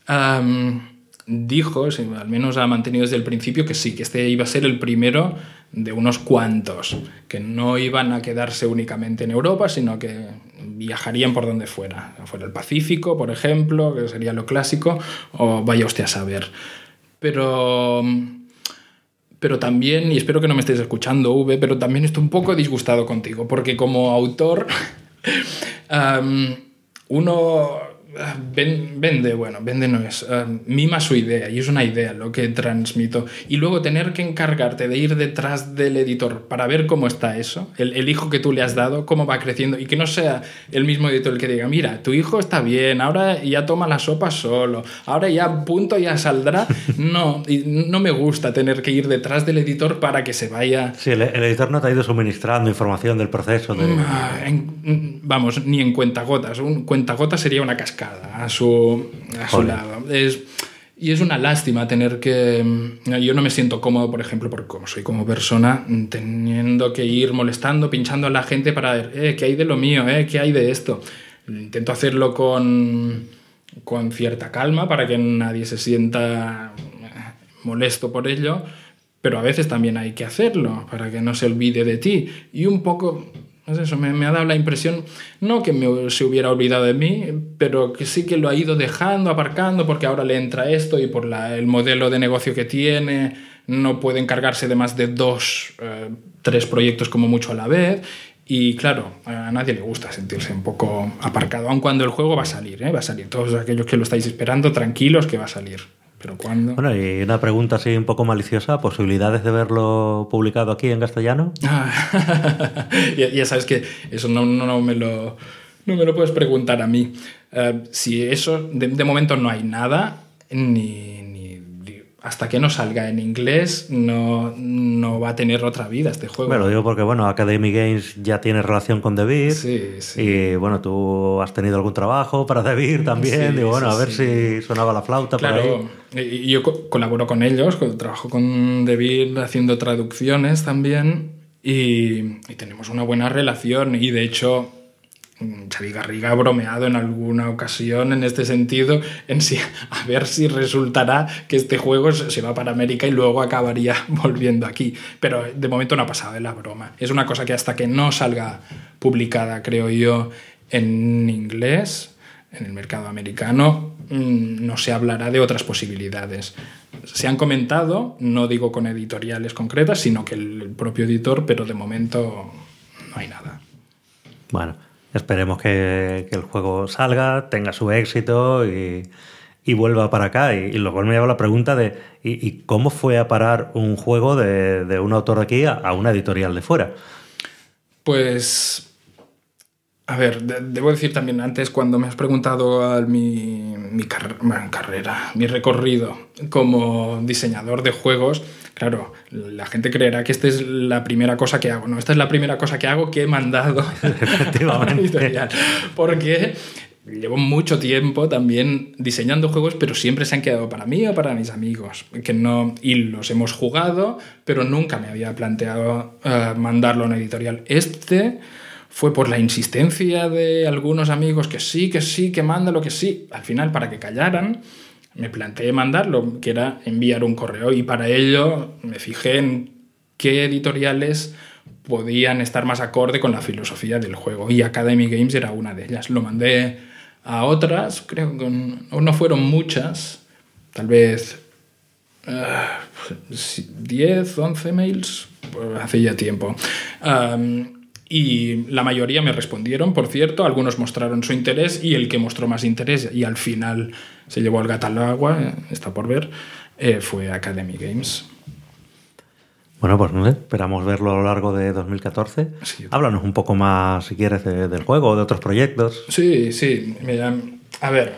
Dijo, al menos ha mantenido desde el principio, que sí, que este iba a ser el primero de unos cuantos, que no iban a quedarse únicamente en Europa, sino que viajarían por donde fuera el Pacífico, por ejemplo, que sería lo clásico, o vaya usted a saber. Pero también, y espero que no me estés escuchando, V, pero también estoy un poco disgustado contigo, porque como autor uno vende no es, mima su idea, y es una idea lo que transmito, y luego tener que encargarte de ir detrás del editor para ver cómo está eso, el hijo que tú le has dado, cómo va creciendo, y que no sea el mismo editor el que diga, mira, tu hijo está bien, ahora ya toma la sopa solo, ahora ya a punto ya saldrá. No me gusta tener que ir detrás del editor para que se vaya. Sí, el editor no te ha ido suministrando información del proceso vamos, ni en cuentagotas. Un cuentagotas sería una cascada a su lado. Y es una lástima tener que... Yo no me siento cómodo, por ejemplo, porque como soy como persona, teniendo que ir molestando, pinchando a la gente para ver, ¿qué hay de lo mío? ¿Qué hay de esto? Intento hacerlo con cierta calma para que nadie se sienta molesto por ello, pero a veces también hay que hacerlo para que no se olvide de ti. Y un poco... Eso me ha dado la impresión, no que se hubiera olvidado de mí, pero que sí que lo ha ido dejando, aparcando, porque ahora le entra esto y por el modelo de negocio que tiene no puede encargarse de más de 2, 3 proyectos como mucho a la vez. Y claro, a nadie le gusta sentirse un poco aparcado, aun cuando el juego va a salir, va a salir. Todos aquellos que lo estáis esperando, tranquilos que va a salir. ¿Pero cuándo? Bueno, y una pregunta así un poco maliciosa, ¿posibilidades de verlo publicado aquí en castellano? Ya sabes que eso no me lo puedes preguntar a mí. Si eso, de momento no hay nada, hasta que no salga en inglés no va a tener otra vida este juego. Bueno, lo digo porque, bueno, Academy Games ya tiene relación con The Beer. Sí. Y, bueno, tú has tenido algún trabajo para The Beer también. Sí, Digo, bueno, sí, a ver si sonaba la flauta por ahí. Claro, y yo colaboro con ellos, trabajo con The Beer haciendo traducciones también y tenemos una buena relación y de hecho Xavi Garriga ha bromeado en alguna ocasión en este sentido, a ver si resultará que este juego se va para América y luego acabaría volviendo aquí. Pero de momento no ha pasado de la broma. Es una cosa que hasta que no salga publicada, creo yo, en inglés, en el mercado americano, no se hablará de otras posibilidades. Se han comentado, no digo con editoriales concretas, sino que el propio editor, pero de momento no hay nada. Bueno, esperemos que el juego salga, tenga su éxito y vuelva para acá. Y luego me lleva la pregunta de ¿y cómo fue a parar un juego de un autor de aquí a una editorial de fuera? Pues, a ver, debo decir también antes, cuando me has preguntado mi carrera, mi recorrido como diseñador de juegos, claro, la gente creerá que esta es la primera cosa que hago. No, esta es la primera cosa que hago que he mandado a una editorial. Porque llevo mucho tiempo también diseñando juegos, pero siempre se han quedado para mí o para mis amigos. Y los hemos jugado, pero nunca me había planteado mandarlo a una editorial. Fue por la insistencia de algunos amigos que sí, que mándalo, que sí. Al final, para que callaran, me planteé mandarlo, que era enviar un correo. Y para ello me fijé en qué editoriales podían estar más acorde con la filosofía del juego. Y Academy Games era una de ellas. Lo mandé a otras, creo que no fueron muchas, tal vez 10, 11 mails, pues hace ya tiempo. Y la mayoría me respondieron, por cierto, algunos mostraron su interés y el que mostró más interés y al final se llevó el gato al agua, está por ver, fue Academy Games. Bueno, pues no sé, esperamos verlo a lo largo de 2014. Sí. Háblanos un poco más, si quieres, del juego o de otros proyectos. Sí. Mira, a ver,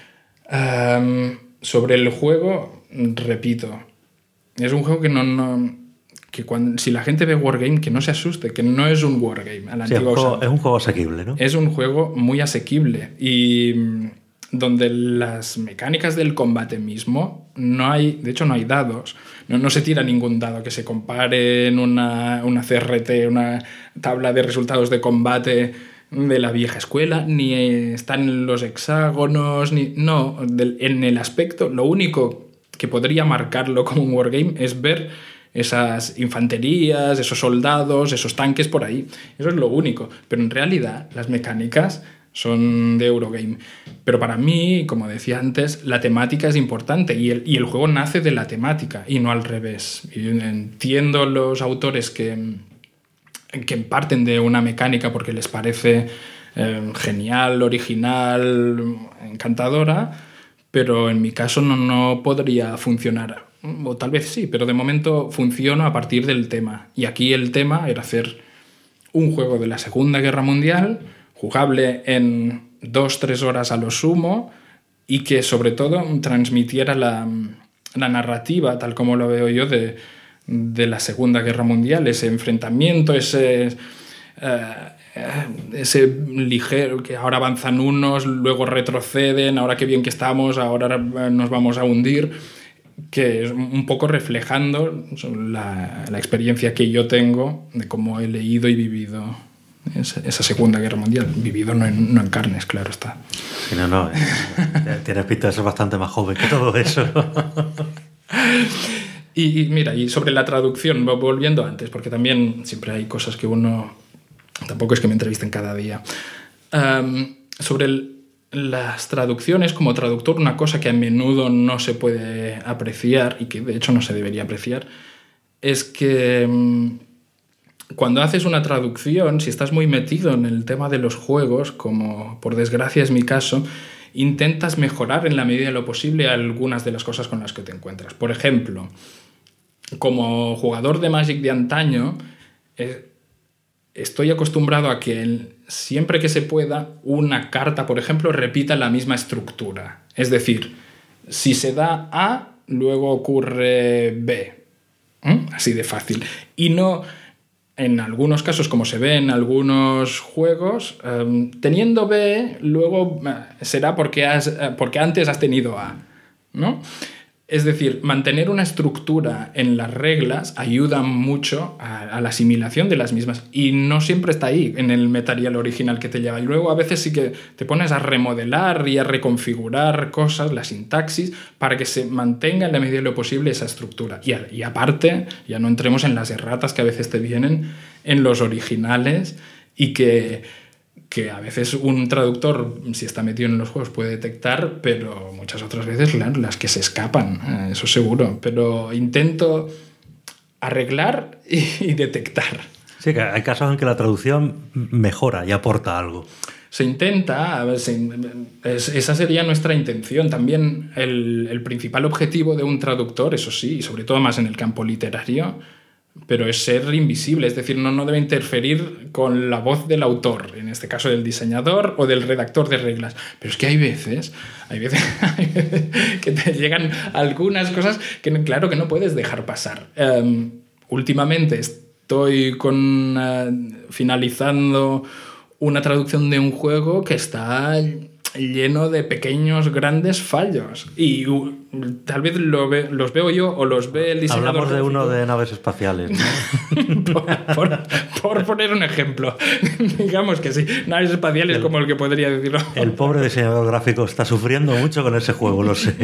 sobre el juego, repito, es un juego que si la gente ve Wargame, que no se asuste, que no es un Wargame. Sí, es un juego asequible, ¿no? Es un juego muy asequible y donde las mecánicas del combate mismo de hecho no hay dados, no se tira ningún dado que se compare en una CRT, una tabla de resultados de combate de la vieja escuela, ni están los hexágonos, en el aspecto, lo único que podría marcarlo como un Wargame es ver esas infanterías, esos soldados, esos tanques por ahí. Eso es lo único. Pero en realidad las mecánicas son de Eurogame. Pero para mí, como decía antes, la temática es importante y el juego nace de la temática y no al revés. Y entiendo los autores que parten de una mecánica porque les parece genial, original, encantadora, pero en mi caso no podría funcionar. O tal vez sí, pero de momento funciona a partir del tema. Y aquí el tema era hacer un juego de la Segunda Guerra Mundial, jugable en 2-3 horas a lo sumo, y que sobre todo transmitiera la narrativa, tal como lo veo yo, de la Segunda Guerra Mundial, ese enfrentamiento, ese ligero, que ahora avanzan unos, luego retroceden, ahora qué bien que estamos, ahora nos vamos a hundir, que es un poco reflejando la experiencia que yo tengo de cómo he leído y vivido esa Segunda Guerra Mundial. Vivido no en carnes, claro está. Sí, no. Tienes pinta de ser bastante más joven que todo eso. Y mira, y sobre la traducción, volviendo antes, porque también siempre hay cosas que uno... Tampoco es que me entrevisten cada día. Sobre las traducciones, como traductor, una cosa que a menudo no se puede apreciar y que de hecho no se debería apreciar es que cuando haces una traducción, si estás muy metido en el tema de los juegos, como por desgracia es mi caso, intentas mejorar en la medida de lo posible algunas de las cosas con las que te encuentras. Por ejemplo, como jugador de Magic de antaño, estoy acostumbrado a que siempre que se pueda, una carta, por ejemplo, repita la misma estructura. Es decir, si se da A, luego ocurre B. Así de fácil. Y no, en algunos casos, como se ve en algunos juegos, teniendo B, luego será porque antes has tenido A, ¿no? Es decir, mantener una estructura en las reglas ayuda mucho a la asimilación de las mismas, y no siempre está ahí en el material original que te lleva. Y luego a veces sí que te pones a remodelar y a reconfigurar cosas, la sintaxis, para que se mantenga en la medida de lo posible esa estructura. Y aparte, ya no entremos en las erratas que a veces te vienen en los originales y que a veces un traductor, si está metido en los juegos, puede detectar, pero muchas otras veces, claro, las que se escapan, eso seguro. Pero intento arreglar y detectar. Sí, que hay casos en que la traducción mejora y aporta algo. Se intenta, esa sería nuestra intención. También el principal objetivo de un traductor, eso sí, y sobre todo más en el campo literario, pero es ser invisible, es decir, no debe interferir con la voz del autor, en este caso del diseñador o del redactor de reglas. Pero es que hay veces que te llegan algunas cosas que, claro, que no puedes dejar pasar. Últimamente estoy finalizando una traducción de un juego que está lleno de pequeños, grandes fallos. Y tal vez los veo yo o los ve el diseñador. Hablamos de uno de naves espaciales, ¿no? por poner un ejemplo. Digamos que sí, naves espaciales como el que podría decirlo. El pobre diseñador gráfico está sufriendo mucho con ese juego, lo sé.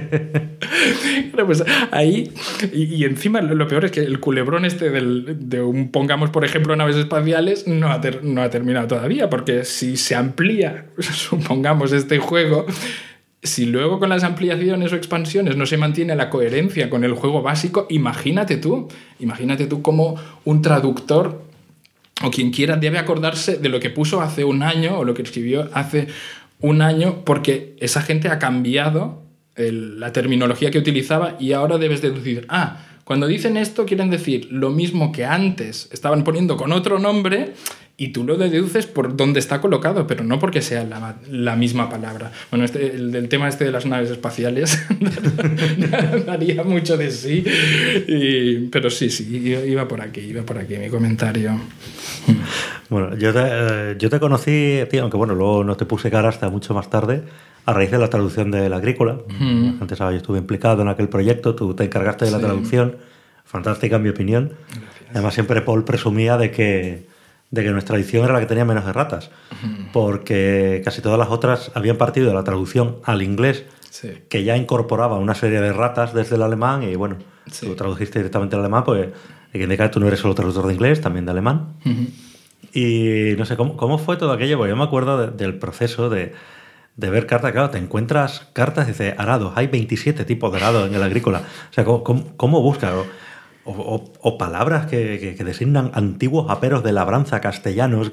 Bueno, pues ahí, y encima lo peor es que el culebrón este pongamos por ejemplo naves espaciales no ha terminado todavía, porque si se amplía, supongamos, este juego, si luego con las ampliaciones o expansiones no se mantiene la coherencia con el juego básico, imagínate tú cómo un traductor o quien quiera debe acordarse de lo que puso hace un año o lo que escribió hace un año, porque esa gente ha cambiado la terminología que utilizaba y ahora debes deducir, cuando dicen esto quieren decir lo mismo que antes estaban poniendo con otro nombre, y tú lo deduces por dónde está colocado, pero no porque sea la misma palabra. Bueno, el tema de las naves espaciales daría mucho de sí, pero sí, iba por aquí mi comentario. Bueno, yo te conocí, tío, aunque bueno, luego no te puse cara hasta mucho más tarde, a raíz de la traducción del Agrícola. Antes yo estuve implicado en aquel proyecto, tú te encargaste de la traducción, fantástica en mi opinión. Gracias. Además siempre Paul presumía de que nuestra edición era la que tenía menos erratas, porque casi todas las otras habían partido de la traducción al inglés, que ya incorporaba una serie de erratas desde el alemán, y bueno, tú tradujiste directamente al alemán, pues hay que indicar que tú no eres solo traductor de inglés, también de alemán. Y no sé, ¿cómo fue todo aquello? Porque yo me acuerdo del proceso de ver cartas. Claro, te encuentras cartas y dices, arados, hay 27 tipos de arados en el Agrícola. O sea, ¿cómo buscas? O palabras que designan antiguos aperos de labranza castellanos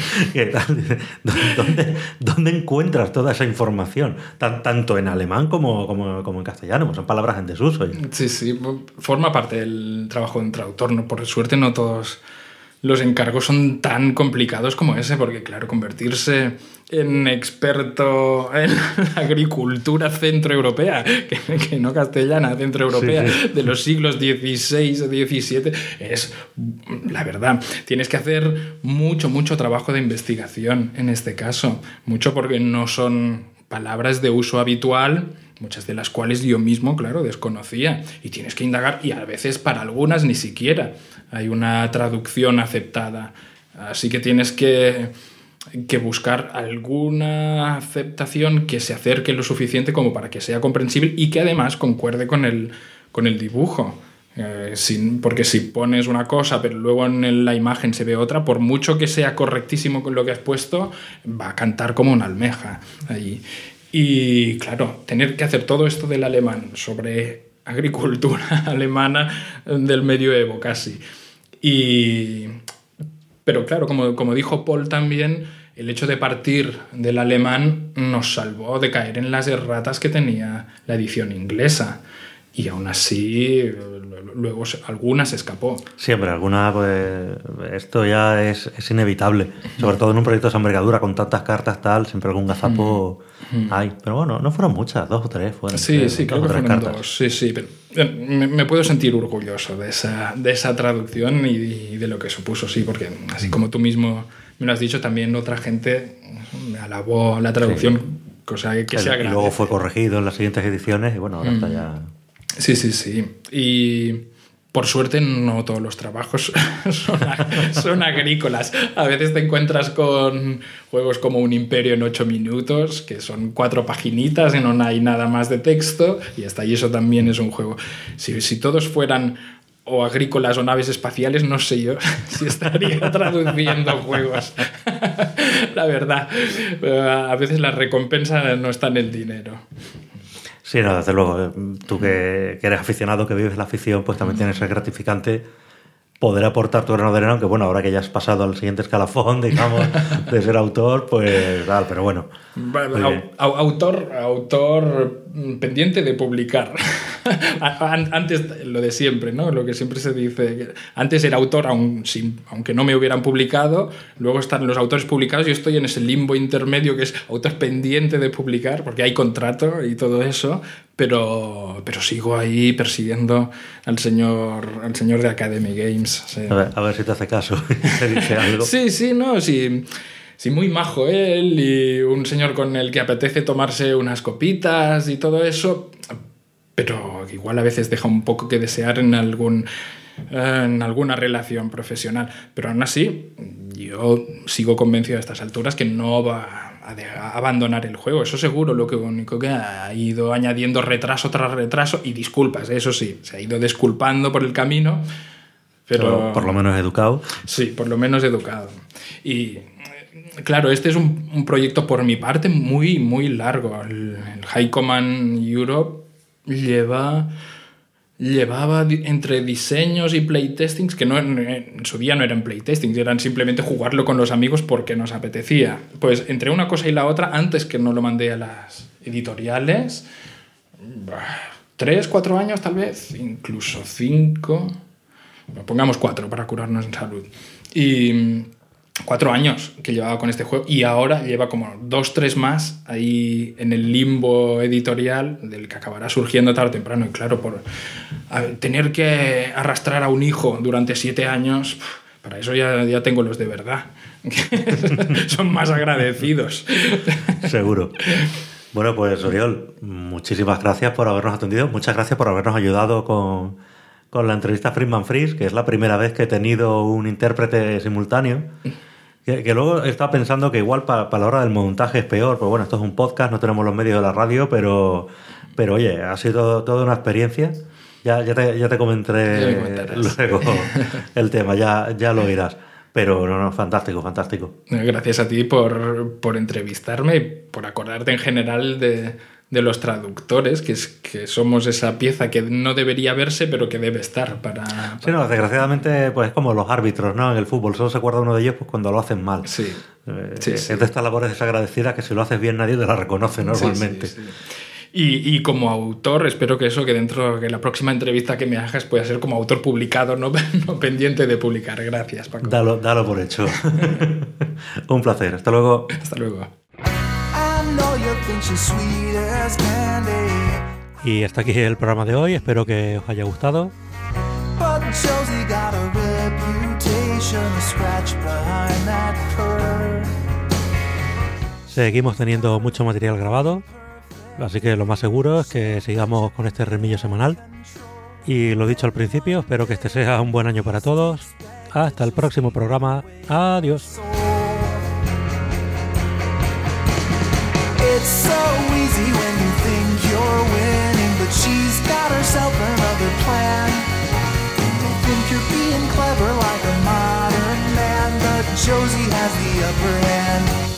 ¿Dónde encuentras toda esa información? Tanto en alemán como en castellano, pues son palabras en desuso. Sí, forma parte del trabajo de un traductor, ¿no? Por suerte no todos los encargos son tan complicados como ese, porque claro, convertirse en experto en la agricultura centroeuropea, que no castellana, centroeuropea, de los siglos XVI o XVII, es, la verdad, tienes que hacer mucho trabajo de investigación en este caso. Mucho porque no son palabras de uso habitual, muchas de las cuales yo mismo, claro, desconocía, y tienes que indagar, y a veces para algunas ni siquiera hay una traducción aceptada. Así que tienes que buscar alguna aceptación que se acerque lo suficiente como para que sea comprensible y que además concuerde con el dibujo. Porque si pones una cosa pero luego en la imagen se ve otra, por mucho que sea correctísimo con lo que has puesto, va a cantar como una almeja allí. Y claro, tener que hacer todo esto del alemán sobre agricultura alemana del medioevo casi. Pero claro, como dijo Paul también, el hecho de partir del alemán nos salvó de caer en las erratas que tenía la edición inglesa. y aún así luego alguna se escapó. Siempre, alguna, pues esto ya es inevitable. Sobre todo en un proyecto de esa envergadura, con tantas cartas, tal, siempre algún gazapo hay. Pero bueno, no fueron muchas, 2 o 3 fueron. Sí, creo que fueron cartas. 2. Sí, pero me puedo sentir orgulloso de esa traducción y de lo que supuso, sí, porque así como tú mismo me lo has dicho, también otra gente me alabó la traducción, cosa que se agradece. Y luego fue corregido en las siguientes ediciones y bueno, ahora está ya... Sí. Y por suerte no todos los trabajos son agrícolas. A veces te encuentras con juegos como Un Imperio en 8 minutos, que son 4 paginitas y no hay nada más de texto, y hasta ahí eso también es un juego. Si todos fueran o agrícolas o naves espaciales, no sé yo si estaría traduciendo juegos. La verdad, a veces la recompensa no está en el dinero. Sí, no, desde luego. Tú que eres aficionado, que vives la afición, pues también tienes que ser gratificante poder aportar tu grano de arena, aunque bueno, ahora que ya has pasado al siguiente escalafón, digamos, de ser autor, pues tal, pero bueno. Autor pendiente de publicar. Antes lo de siempre, ¿no? Lo que siempre se dice. Antes era autor, aunque no me hubieran publicado. Luego están los autores publicados. Yo estoy en ese limbo intermedio que es autor pendiente de publicar, porque hay contrato y todo eso. Pero sigo ahí persiguiendo al señor de Academy Games. Sí. A ver si te hace caso y te dice algo. Sí, muy majo él y un señor con el que apetece tomarse unas copitas y todo eso, pero igual a veces deja un poco que desear en alguna relación profesional. Pero aún así, yo sigo convencido a estas alturas que no va a abandonar el juego, eso seguro. Lo único que ha ido añadiendo retraso tras retraso y disculpas, eso sí, se ha ido disculpando por el camino, pero por lo menos educado. Sí, por lo menos educado. Y claro, este es un proyecto por mi parte muy, muy largo. El High Command Europe llevaba entre diseños y playtestings, que en su día no eran playtestings, eran simplemente jugarlo con los amigos porque nos apetecía. Pues entre una cosa y la otra, antes que no lo mandé a las editoriales, 3, 4 años tal vez, incluso 5, pongamos 4 para curarnos en salud. Y 4 años que llevaba con este juego, y ahora lleva como 2, 3 más ahí en el limbo editorial del que acabará surgiendo tarde o temprano. Y claro, por tener que arrastrar a un hijo durante 7 años, para eso ya tengo los de verdad, que son más agradecidos. Seguro. Bueno, pues Oriol, muchísimas gracias por habernos atendido, muchas gracias por habernos ayudado con la entrevista Friedman Freeze, que es la primera vez que he tenido un intérprete simultáneo, que luego he estado pensando que igual para la hora del montaje es peor, pues bueno, esto es un podcast, no tenemos los medios de la radio, pero oye, ha sido toda una experiencia. Ya te comentaré luego el tema, ya lo oirás. Pero no, fantástico. Gracias a ti por entrevistarme y por acordarte en general de los traductores, que somos esa pieza que no debería verse, pero que debe estar para... Sí, no, desgraciadamente pues es como los árbitros, ¿no? En el fútbol solo se acuerda uno de ellos pues cuando lo hacen mal. Sí. Es de estas labores desagradecidas que si lo haces bien nadie te la reconoce normalmente. Sí. Y como autor, espero que que la próxima entrevista que me hagas pueda ser como autor publicado, no pendiente de publicar. Gracias, Paco. Dalo por hecho. Un placer. Hasta luego. Hasta luego. Y hasta aquí el programa de hoy. Espero que os haya gustado. Seguimos teniendo mucho material grabado, así que lo más seguro es que sigamos con este remillo semanal. Y lo dicho al principio, espero que este sea un buen año para todos. Hasta el próximo programa. Adiós. It's so easy when you think you're winning, but she's got herself another plan. You think you're being clever like a modern man, but Josie has the upper hand.